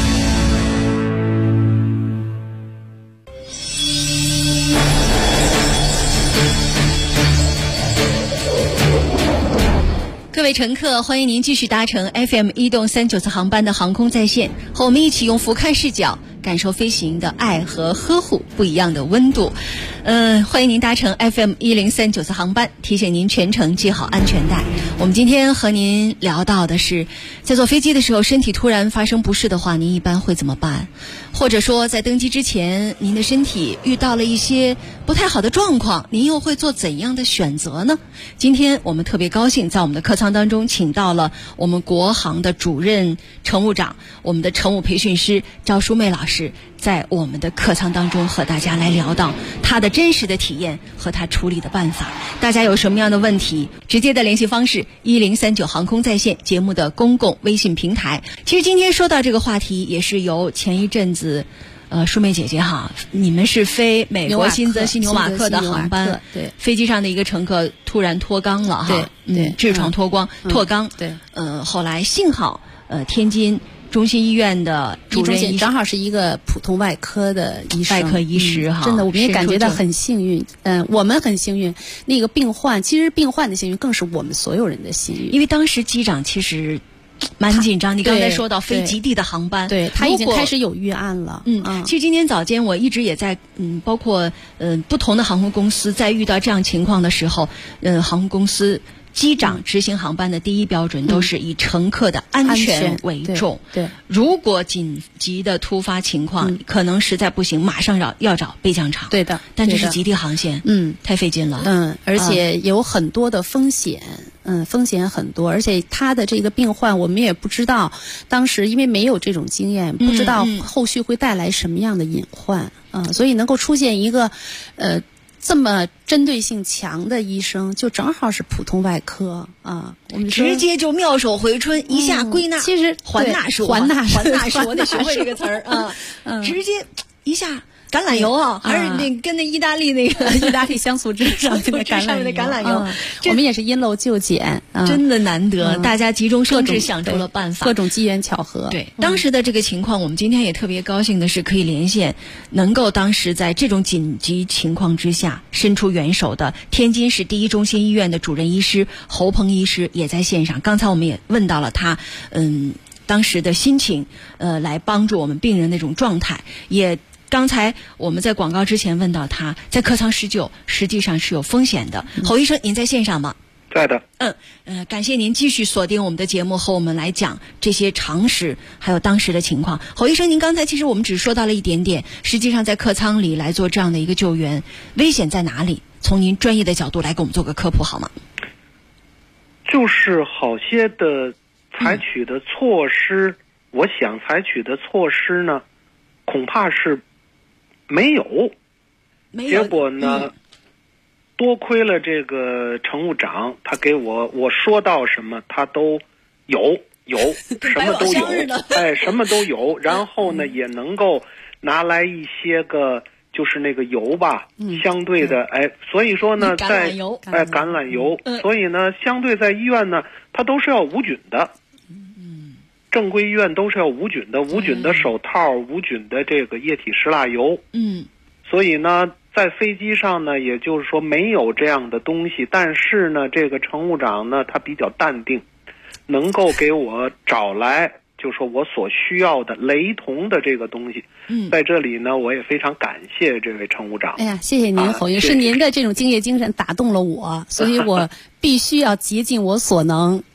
S10: 各位乘客，欢迎您继续搭乘 FM 1动39次航班的航空在线，和我们一起用俯瞰视角感受飞行的爱和呵护，不一样的温度。欢迎您搭乘 FM 1039次航班，提醒您全程系好安全带。我们今天和您聊到的是，在坐飞机的时候，身体突然发生不适的话，您一般会怎么办？或者说，在登机之前，您的身体遇到了一些不太好的状况，您又会做怎样的选择呢？今天我们特别高兴，在我们的客舱当中，请到了我们国航的主任乘务长，我们的乘务培训师赵淑妹老师，在我们的客舱当中和大家来聊到他的真实的体验和他处理的办法。大家有什么样的问题，直接的联系方式1039航空在线节目的公共微信平台。其实今天说到这个话题，也是由前一阵子淑妹姐姐哈，你们是飞美国新泽西纽瓦克的航班，
S13: 对，
S10: 飞机上的一个乘客突然脱肛了哈，
S13: 对，
S10: 痔疮脱肛，
S13: 对，
S10: 后来幸好天津中心医院的主任医师
S13: 正好是一个普通外科的医生，
S10: 外科医师哈，
S13: 真的我们也感觉到很幸运，我们很幸运，那个病患其实病患的幸运更是我们所有人的幸运，
S10: 因为当时机长其实蛮紧张，你刚才说到飞极地的航班，
S13: 对，他已经开始有预案了。
S10: 其实今天早间我一直也在包括不同的航空公司在遇到这样情况的时候，航空公司机长执行航班的第一标准都是以乘客的安全为重。
S13: 对，
S10: 如果紧急的突发情况，可能实在不行，马上要找备降场。
S13: 对的，
S10: 但这是极地航线，太费劲了。
S13: 而且有很多的风险。风险很多，而且他的这个病患我们也不知道，当时因为没有这种经验，不知道后续会带来什么样的隐患所以能够出现一个这么针对性强的医生，就正好是普通外科我们
S10: 直接就妙手回春，一下归纳，
S13: 其实
S10: 还纳术，
S13: 还纳
S10: 术，我得学会这个词儿直接一下。橄榄油还是那跟那意大利那个
S13: 意大利香醋汁上面的橄
S10: 榄油，
S13: 我们也是因漏就简，
S10: 真的难得，大家集中生智想出了办法，
S13: 各种机缘巧合。
S10: 对，当时的这个情况，我们今天也特别高兴的是可以连线，能够当时在这种紧急情况之下伸出援手的天津市第一中心医院的主任医师侯鹏医师也在线上。刚才我们也问到了他，当时的心情，来帮助我们病人那种状态，也。刚才我们在广告之前问到他在客舱施救实际上是有风险的。侯医生，您在线上吗？
S14: 在的。
S10: 感谢您继续锁定我们的节目，和我们来讲这些常识还有当时的情况。侯医生，您刚才其实我们只说到了一点点，实际上在客舱里来做这样的一个救援，危险在哪里？从您专业的角度来给我们做个科普好吗？
S14: 就是好些的采取的措施，我想采取的措施呢，恐怕是没有，结果呢，多亏了这个乘务长，他给我说到什么他都有什么都有，什么都有，然后呢也能够拿来一些个就是那个油吧，相对的所以说呢在橄榄油，所以呢相对在医院呢它都是要无菌的。正规医院都是要无菌的，无菌的手套，无菌的这个液体石蜡油。所以呢，在飞机上呢，也就是说没有这样的东西，但是呢，这个乘务长呢，他比较淡定，能够给我找来，就说我所需要的雷同的这个东西。在这里呢，我也非常感谢这位乘务长。
S13: 哎呀，谢谢您，侯医生，是您的这种敬业精神打动了我，所以我必须要竭尽我所能。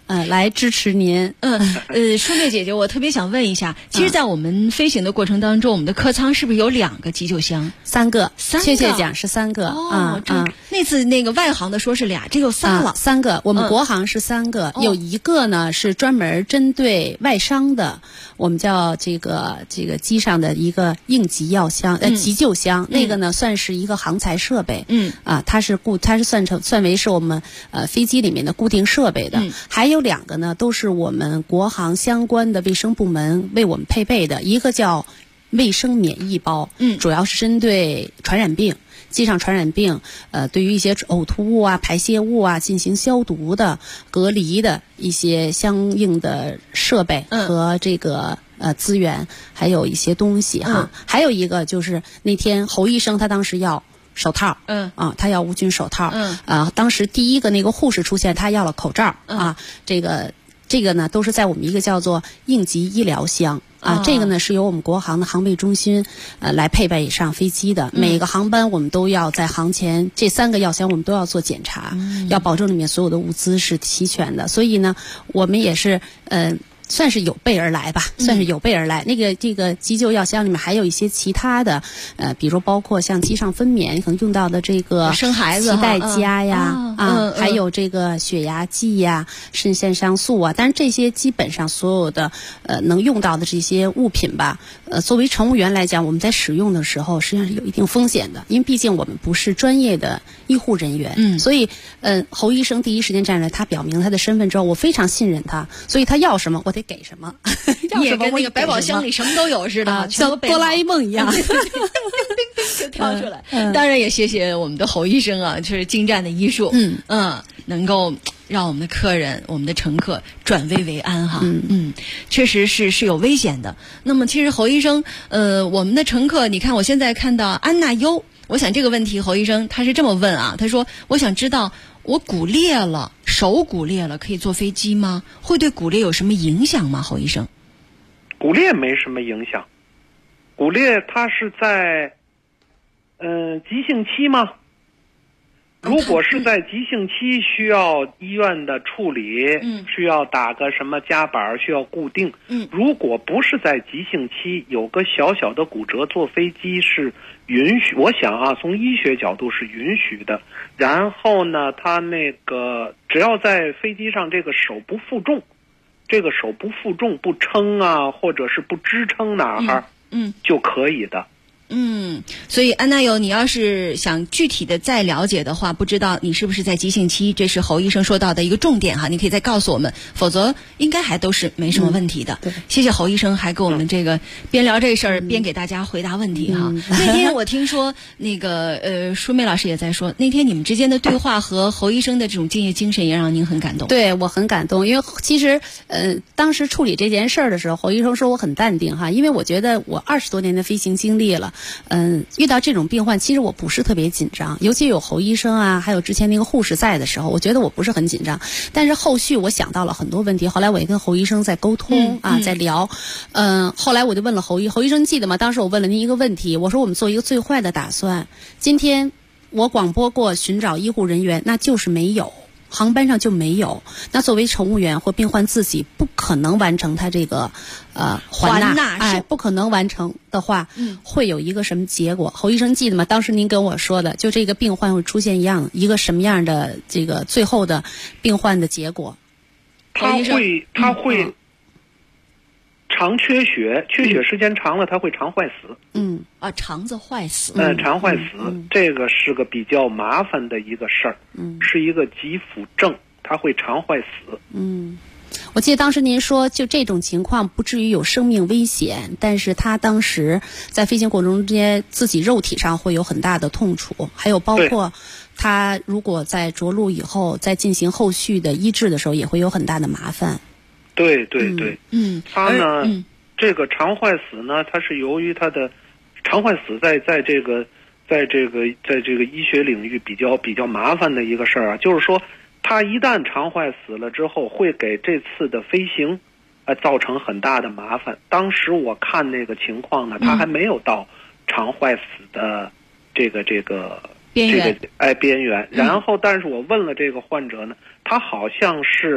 S13: 来支持您。
S10: 舒妹姐姐，我特别想问一下，其实，在我们飞行的过程当中，我们的客舱是不是有2个急救箱
S13: ？3个，确切讲是3个。
S10: 那次那个外航的说是2，这有3了。
S13: 3个，我们国航是3个，有1个呢是专门针对外伤的，我们叫这个机上的一个应急药箱，急救箱，那个呢算是一个航材设备。它是算为是我们飞机里面的固定设备的。还有2个呢，都是我们国航相关的卫生部门为我们配备的，一个叫卫生免疫包，主要是针对传染病。机上传染病，对于一些呕吐物啊、排泄物啊进行消毒的、隔离的一些相应的设备和这个资源，还有一些东西哈。还有一个就是那天侯医生他当时要手套，他要无菌手套，当时第一个那个护士出现，他要了口罩，这个呢都是在我们一个叫做应急医疗箱。这个呢是由我们国航的航卫中心来配备上飞机的。每个航班我们都要在航前这3个药箱我们都要做检查，要保证里面所有的物资是齐全的。所以呢，我们也是算是有备而来吧，算是有备而来。这个急救药箱里面还有一些其他的，比如包括像机上分娩可能用到的这个
S10: 生孩子
S13: 脐带夹呀，还有这个血压计呀、肾腺上素啊。但是这些基本上所有的能用到的这些物品吧，作为乘务员来讲，我们在使用的时候实际上是有一定风险的，因为毕竟我们不是专业的医护人员。所以侯医生第一时间站出来，他表明他的身份之后，我非常信任他，所以他要什么我得给什么。
S10: 你也跟那个百宝箱里什么都有似的，
S13: 像哆啦 A 梦一样，
S10: 就跳出来。当然也谢谢我们的侯医生啊，就是精湛的医术，能够让我们的客人、我们的乘客转危为安哈。确实是有危险的。那么其实侯医生，我们的乘客，你看我现在看到安娜优，我想这个问题侯医生他是这么问啊，他说我想知道我骨裂了，手骨裂了，可以坐飞机吗？会对骨裂有什么影响吗？侯医生？
S14: 骨裂没什么影响，骨裂它是在急性期吗？如果是在急性期需要医院的处理，需要打个什么夹板，需要固定。如果不是在急性期，有个小小的骨折，坐飞机是允许。我想啊，从医学角度是允许的。然后呢，他那个只要在飞机上这个手不负重，不撑啊，或者是不支撑哪儿，就可以的。
S10: 所以安娜友，你要是想具体的再了解的话，不知道你是不是在急性期，这是侯医生说到的一个重点哈，你可以再告诉我们，否则应该还都是没什么问题的。谢谢侯医生，还给我们这个边聊这事儿边给大家回答问题哈。那天我听说那个舒梅老师也在说，那天你们之间的对话和侯医生的这种敬业精神也让您很感动。
S13: 对，我很感动，因为其实当时处理这件事儿的时候，侯医生说我很淡定哈，因为我觉得我20多年的飞行经历了。遇到这种病患，其实我不是特别紧张，尤其有侯医生啊，还有之前那个护士在的时候，我觉得我不是很紧张。但是后续我想到了很多问题，后来我也跟侯医生在沟通在聊。后来我就问了侯医生，记得吗？当时我问了您一个问题，我说我们做一个最坏的打算，今天我广播过寻找医护人员，那就是没有。航班上就没有，那作为乘务员或病患自己不可能完成他这个还纳，不可能完成的话，会有一个什么结果？侯医生记得吗？当时您跟我说的，就这个病患会出现一个什么样的这个最后的病患的结果？
S14: 他会肠缺血，缺血时间长了，他会肠坏死。
S10: 肠子坏死。
S14: 肠坏死，这个是个比较麻烦的一个事儿，是一个急辅症，他会肠坏死。
S13: 我记得当时您说，就这种情况不至于有生命危险，但是他当时在飞行过程中自己肉体上会有很大的痛楚，还有包括他如果在着陆以后，在进行后续的医治的时候，也会有很大的麻烦。
S14: 对，他呢，这个肠坏死呢，它是由于他的肠坏死在这个医学领域比较麻烦的一个事儿啊，就是说，他一旦肠坏死了之后，会给这次的飞行造成很大的麻烦。当时我看那个情况呢，他还没有到肠坏死的这个边缘，然后但是我问了这个患者呢，他好像是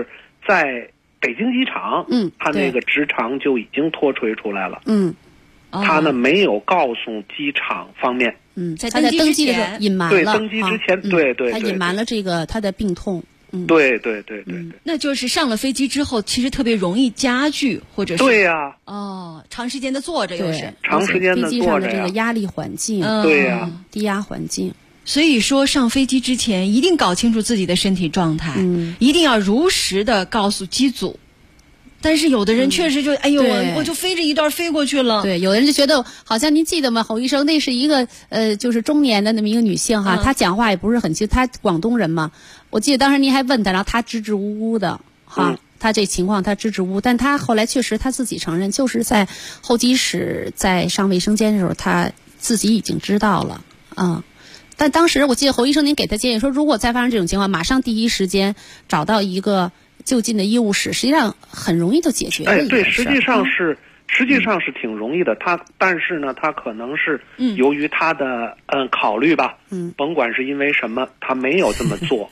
S14: 在北京机场，他那个直肠就已经脱垂出来了。他呢没有告诉机场方面。
S13: 在登机的时候隐瞒了。
S14: 对，登机之前，对，
S13: 他隐瞒了这个他的病痛。
S14: 对。
S10: 那就是上了飞机之后，其实特别容易加剧，或者是
S14: 对呀。
S10: 长时间的坐着又是
S14: 长时间的坐着呀。
S13: 飞机上的这个压力环境，
S14: 对呀，
S13: 低压环境。
S10: 所以说上飞机之前一定搞清楚自己的身体状态，一定要如实的告诉机组。但是有的人确实就哎呦，我就飞着一段飞过去了。
S13: 对，有的人就觉得好像您记得吗？侯医生，那是一个就是中年的那么一个女性哈，她讲话也不是很清，她广东人嘛。我记得当时您还问她，然后她支支吾吾的哈，她这情况她支支吾吾，但她后来确实她自己承认，就是在候机室在上卫生间的时候，她自己已经知道了但当时我记得侯医生您给她建议说，如果再发生这种情况，马上第一时间找到一个就近的医务室，实际上很容易就解决了。
S14: 对，实际上是挺容易的。但是呢，他可能是由于他的考虑吧，甭管是因为什么，他没有这么做。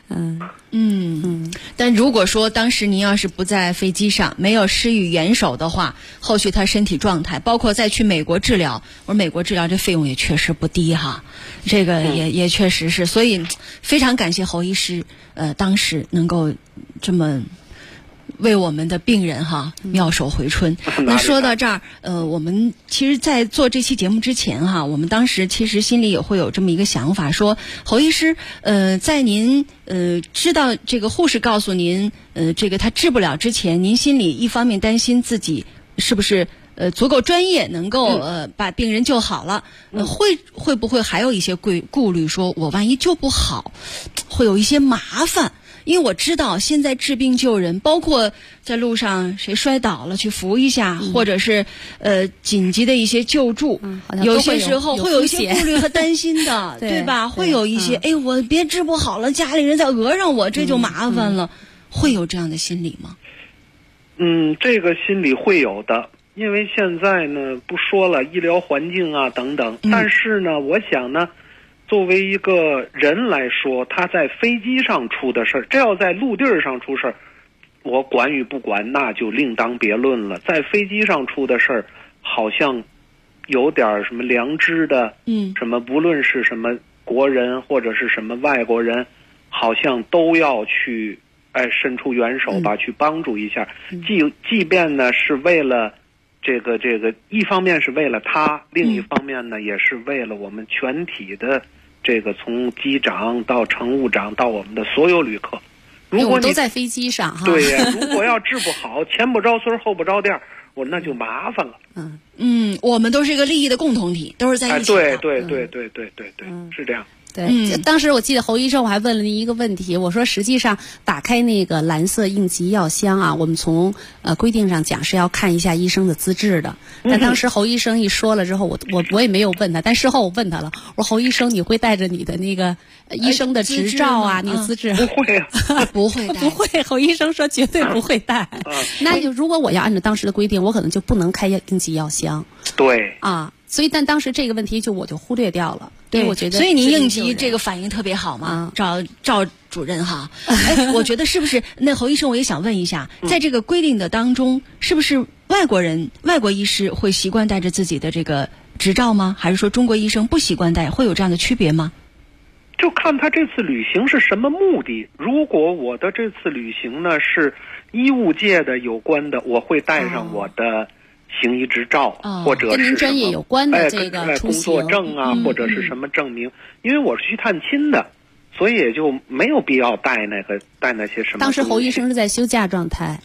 S10: 但如果说当时您要是不在飞机上，没有施予援手的话，后续他身体状态，包括再去美国治疗，我说美国治疗这费用也确实不低哈，这个也确实是，所以非常感谢侯医师，当时能够这么为我们的病人妙手回春。那说到这儿，我们其实在做这期节目之前我们当时其实心里也会有这么一个想法，说侯医师，在您知道这个护士告诉您这个他治不了之前，您心里一方面担心自己是不是足够专业，能够把病人救好了，会不会还有一些顾虑，说我万一救不好，会有一些麻烦？因为我知道现在治病救人，包括在路上谁摔倒了去扶一下，或者是紧急的一些救助，有些时候会有一些顾虑和担心的，对吧？会有一些我别治不好了，家里人再讹上我，这就麻烦了，会有这样的心理吗？
S14: 这个心理会有的，因为现在呢不说了医疗环境啊等等，但是呢我想呢，作为一个人来说，他在飞机上出的事儿，这要在陆地上出事儿，我管与不管那就另当别论了。在飞机上出的事儿，好像有点什么良知的，什么不论是什么国人或者是什么外国人，好像都要去伸出援手吧，去帮助一下。即便呢是为了这个一方面是为了他，另一方面呢也是为了我们全体的这个从机长到乘务长到我们的所有旅客。如果你
S13: 都在飞机上哈，
S14: 对呀，如果要治不好，前不着村后不着店，那就麻烦了。
S10: 我们都是一个利益的共同体，都是在一起的。
S14: 对，是这样。
S13: 对，当时我记得侯医生我还问了您一个问题，我说实际上打开那个蓝色应急药箱啊，我们从规定上讲是要看一下医生的资质的。但当时侯医生一说了之后，我也没有问他，但事后我问他了，我说侯医生，你会带着你的那个医生的执照啊，那个资质？
S14: 不会啊，
S10: 不会带，
S13: 不会。侯医生说绝对不会带。那就如果我要按照当时的规定，我可能就不能开应急药箱。
S14: 对
S13: 啊。所以，但当时这个问题我就忽略掉了。对，我觉得。
S10: 所以您应急这个反应特别好嘛，找赵主任哈。我觉得是不是？那侯医生，我也想问一下，在这个规定的当中，是不是外国医师会习惯带着自己的这个执照吗？还是说中国医生不习惯带？会有这样的区别吗？
S14: 就看他这次旅行是什么目的。如果我的这次旅行呢是医务界的有关的，我会带上我的行医执照，或者是
S13: 跟您专业有关的这个
S14: 工作证啊，或者是什么证明。因为我是去探亲的，所以也就没有必要带那些什么。
S13: 当时侯医生是在休假状态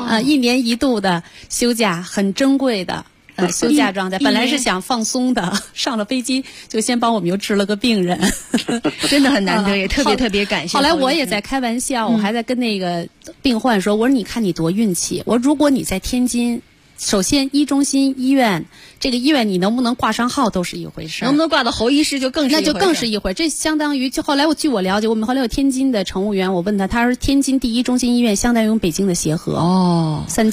S13: 1年1度的休假，很珍贵的休假状态。本来是想放松的，上了飞机就先帮我们又治了个病人，
S10: 真的很难得，也特别感谢。
S13: 后来我也在开玩笑，我还在跟那个病患说，我说你看你多运气，我说如果你在天津。首先，医中心医院这个医院你能不能挂上号都是一回事，
S10: 能不能挂到侯医师就更是一回事，
S13: 那就更是一回。这相当于就后来据我了解，我们后来有天津的乘务员，我问他说天津第一中心医院相当于北京的协和3架。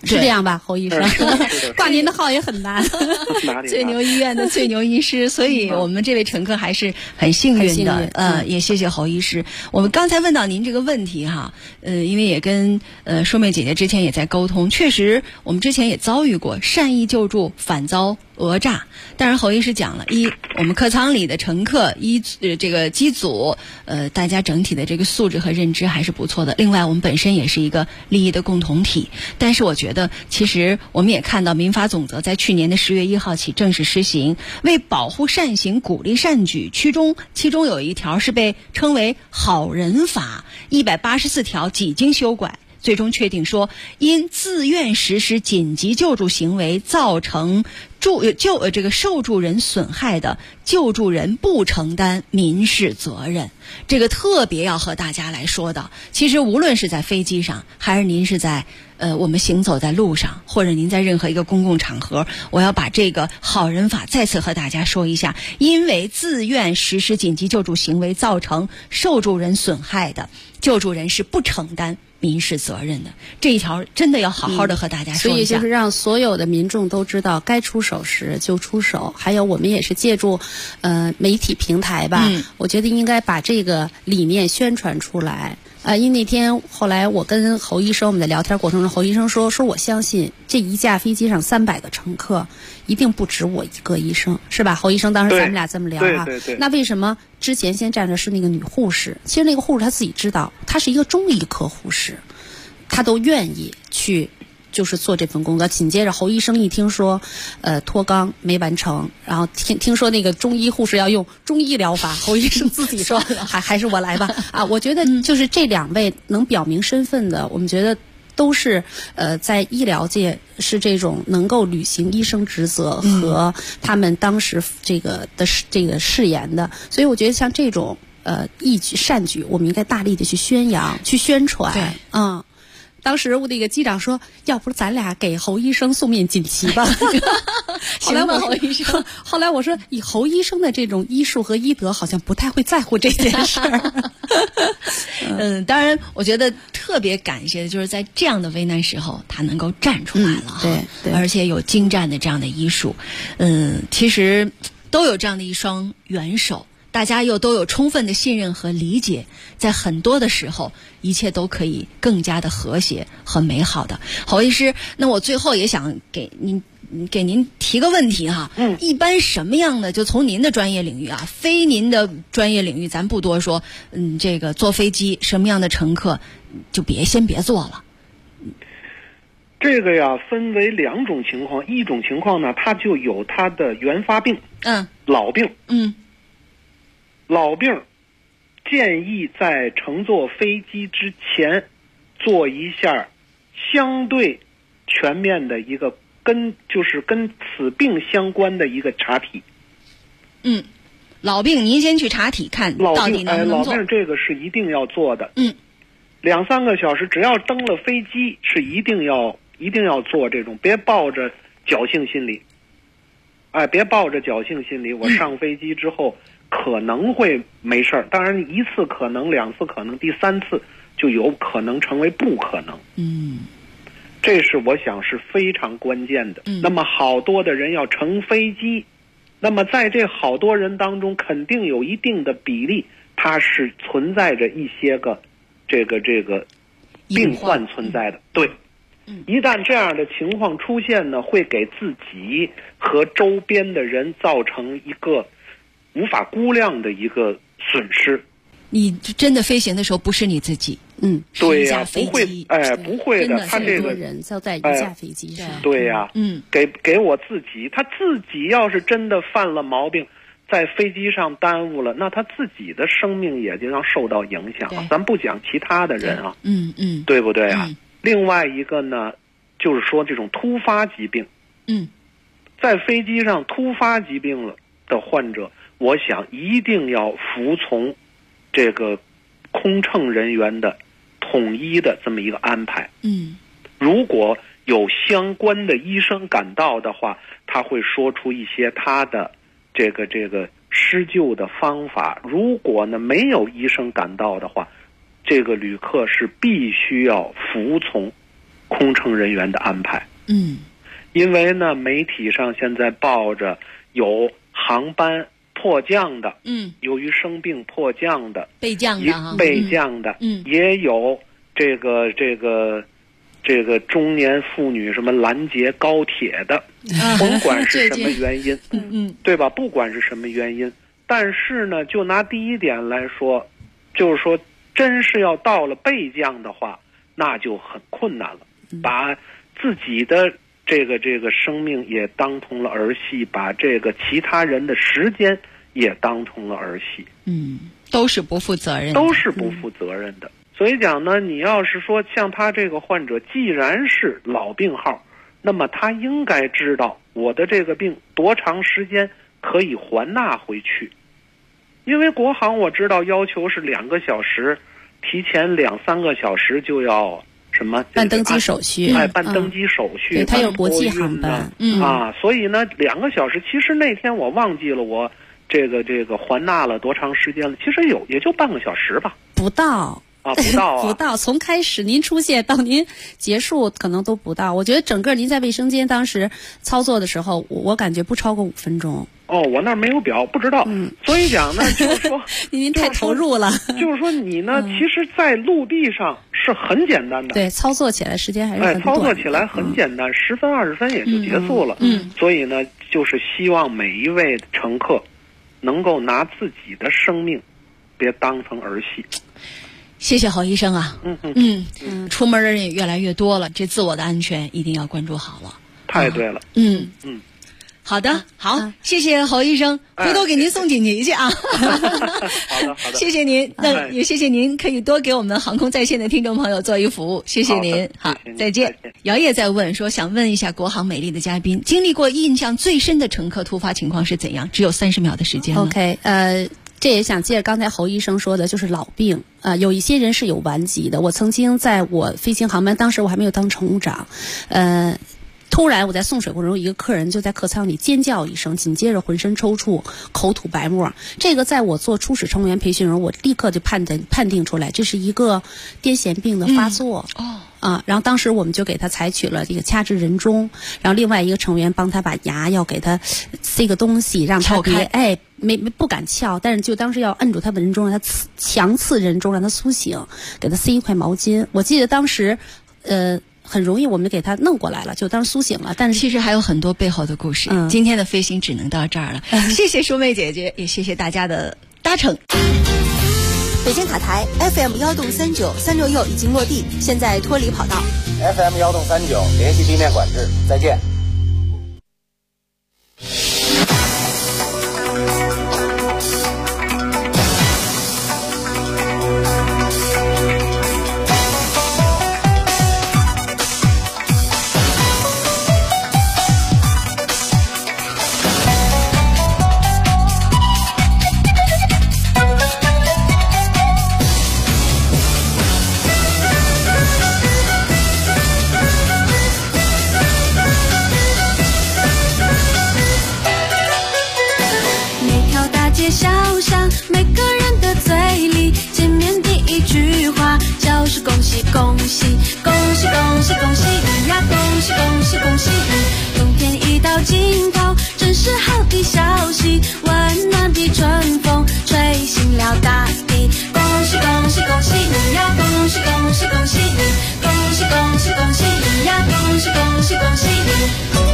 S13: 是这样吧，侯医生？挂您的号也很难。
S10: 最牛医院的最牛医师，所以我们这位乘客还是很幸运的。也谢谢侯医师。我们刚才问到您这个问题哈，因为也跟硕妹姐姐之前也在沟通，确实我们之前也遭遇过善意救助反遭讹诈。当然侯医师讲了，我们客舱里的乘客这个机组大家整体的这个素质和认知还是不错的。另外我们本身也是一个利益的共同体，但是我觉得其实我们也看到民法总则在去年的10月1号起正式施行，为保护善行鼓励善举，其中有一条是被称为好人法，184条几经修改，最终确定说，因自愿实施紧急救助行为造成受助人损害的，救助人不承担民事责任。这个特别要和大家来说的。其实无论是在飞机上，还是您是在我们行走在路上，或者您在任何一个公共场合，我要把这个好人法再次和大家说一下。因为自愿实施紧急救助行为造成受助人损害的，救助人是不承担民事责任的。这一条真的要好好的和大家说一下。
S13: 所以就是让所有的民众都知道该出手时就出手。还有我们也是借助媒体平台吧，我觉得应该把这个理念宣传出来。因为那天后来我跟侯医生我们在聊天过程中，侯医生说我相信这一架飞机上300个乘客一定不止我一个医生，是吧？侯医生当时咱们俩这么聊哈。
S14: 对。
S13: 那为什么之前先站着是那个女护士？其实那个护士她自己知道，她是一个中医科护士，她都愿意去就是做这份工作。紧接着侯医生一听说脱肛没完成，然后听说那个中医护士要用中医疗法，侯医生自己说还是我来吧。我觉得就是这2位能表明身份的，我们觉得都是在医疗界是这种能够履行医生职责和他们当时这个誓言的。所以我觉得像这种义举善举，我们应该大力的去宣扬去宣传。对，当时我那个机长说，要不咱俩给侯医生送面锦旗吧。后来我说，以侯医生的这种医术和医德，好像不太会在乎这件事儿。
S10: 当然我觉得特别感谢的就是在这样的危难时候他能够站出来了。
S13: 对，
S10: 而且有精湛的这样的医术。其实都有这样的一双援手，大家又都有充分的信任和理解，在很多的时候一切都可以更加的和谐和美好的。侯医师，那我最后也想给您提个问题哈。一般什么样的，就从您的专业领域啊，非您的专业领域咱不多说，这个坐飞机什么样的乘客就先别坐了。
S14: 这个呀分为2种情况，一种情况呢，它就有它的原发病，老病，老病建议在乘坐飞机之前做一下相对全面的一个跟此病相关的一个查体。
S10: 老病您先去查体看到底能不能做。
S14: 老病这个是一定要做的。2-3个小时，只要登了飞机是一定要做这种，别抱着侥幸心理。别抱着侥幸心理，我上飞机之后可能会没事儿。当然1次可能，2次可能，第3次就有可能成为不可能。这是我想是非常关键的。那么好多的人要乘飞机，那么在这好多人当中，肯定有一定的比例，它是存在着一些个这个病患存在的。对，一旦这样的情况出现呢，会给自己和周边的人造成一个无法估量的一个损失。
S10: 你真的飞行的时候不是你自己，
S14: 对呀，不会，不会的，他这个
S13: 人就在一架飞机上，
S14: 对呀，给我自己，他自己要是真的犯了毛病，在飞机上耽误了，那他自己的生命也就要受到影响。咱不讲其他的人啊，对不对啊？另外一个呢，就是说这种突发疾病，在飞机上突发疾病了的患者，我想一定要服从这个空乘人员的统一的这么一个安排。如果有相关的医生赶到的话，他会说出一些他的这个施救的方法。如果呢没有医生赶到的话，这个旅客是必须要服从空空乘人员的安排。因为呢，媒体上现在报着有航班迫降的，由于生病迫降的，
S10: 备降的，
S14: 也有这个中年妇女什么拦截高铁的，甭管是什么原因，对吧？不管是什么原因，但是呢，就拿第一点来说，就是说，真是要到了备降的话，那就很困难了，把自己的这个生命也当成了儿戏，把这个其他人的时间也当成了儿戏，
S10: 都是不负责任
S14: 的，所以讲呢，你要是说像他这个患者，既然是老病号，那么他应该知道我的这个病多长时间可以还纳回去，因为国航我知道要求是2个小时，提前2-3个小时就要什么
S13: 办登机手续，
S14: 办登机手续，
S13: 对，它有国际航班，
S14: 所以呢，2个小时，其实那天我忘记了我这个还纳了多长时间了，其实也就半个小时吧，
S13: 不到。不到，从开始您出现到您结束可能都不到。我觉得整个您在卫生间当时操作的时候，我感觉不超过5分钟。
S14: 我那儿没有表，不知道。所以讲呢，就是说
S13: 您太投入了。
S14: 就是说你呢，其实，在陆地上是很简单的。
S13: 对，操作起来时间还是很短。
S14: 操作起来很简单，10分20分也就结束了。所以呢，就是希望每一位乘客能够拿自己的生命别当成儿戏。
S10: 谢谢侯医生啊，出门的人也越来越多了，这自我的安全一定要关注好了。
S14: 太对了，
S10: 好的，好，谢谢侯医生，回头给您送锦旗去啊。
S14: 好的，
S10: 谢谢您，那也谢谢您，可以多给我们航空在线的听众朋友做一服务，谢谢您，好，再见。姚烨在问说，想问一下国航美丽的嘉宾，经历过印象最深的乘客突发情况是怎样？只有30秒的时间了。
S13: OK， 这也想借着刚才侯医生说的，就是老病有一些人是有顽疾的。我曾经在我飞行航班，当时我还没有当乘务长，突然我在送水过程中，一个客人就在客舱里尖叫一声，紧接着浑身抽搐，口吐白沫。这个在我做初始乘务员培训时，我立刻就判定出来，这是一个癫痫病的发作。然后当时我们就给他采取了这个掐制人中，然后另外一个成员帮他把牙要给他塞个东西，让他别不敢撬，但是就当时要摁住他的人中，让他强刺人中，让他苏醒，给他塞一块毛巾。我记得当时很容易我们给他弄过来了，就当时苏醒了。但是
S10: 其实还有很多背后的故事。今天的飞行只能到这儿了，谢谢淑妹姐姐，也谢谢大家的搭乘。
S3: 北京塔台 FM 1动3936已经落地，现在脱离跑道。
S6: FM 1动39联系地面管制，再见。
S15: 恭喜恭喜恭喜恭喜你呀！恭喜恭喜恭喜你！冬天已到尽头，真是好的消息，温暖的春风吹醒了大地。恭喜恭喜恭喜你呀！恭喜恭喜恭喜你！恭喜恭喜恭喜你呀！恭喜恭喜恭喜你！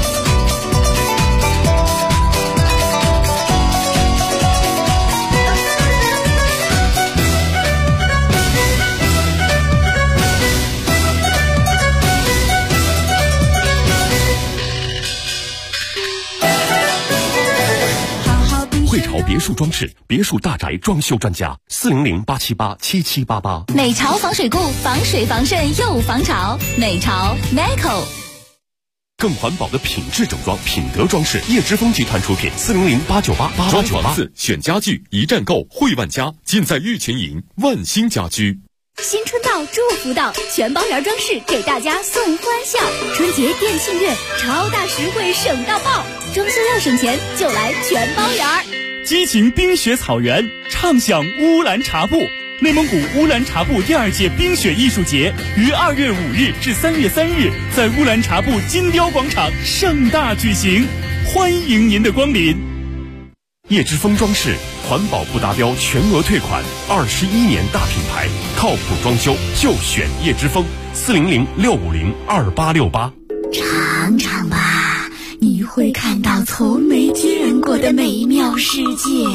S20: 汇潮别墅装饰，别墅大宅装修专家，400-878-7788。
S2: 美潮防水固，防水防渗又防潮。美潮 Meco。
S20: 更环保的品质整装，品德装饰，叶之峰集团出品，400-898-8898。装潢4选家具，一站购，汇万家，尽在玉泉营万兴家居。
S2: 新春到，祝福到，全包园装饰给大家送欢笑。春节店庆月，超大实惠，省到爆！装修要省钱，就来全包园。
S8: 激情冰雪草原，畅享乌兰茶布， 内蒙古乌兰察布第2届冰雪艺术节于2月5日至3月3日在乌兰察布金雕广场盛大举行，欢迎您的光临。
S20: 叶之峰装饰，环保不达标全额退款，21年大品牌，靠谱装修就选叶之峰，400-650-2868。
S5: 尝尝吧，你会看到从没见过的美妙世界。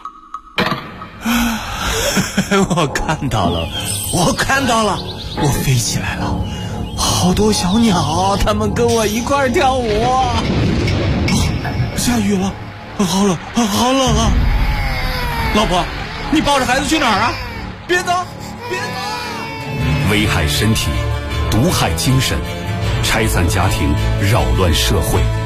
S7: 我看到了，我飞起来了，好多小鸟，它们跟我一块儿跳舞。下雨了，好冷啊！老婆，你抱着孩子去哪儿啊？别走！
S20: 危害身体，毒害精神，拆散家庭，扰乱社会。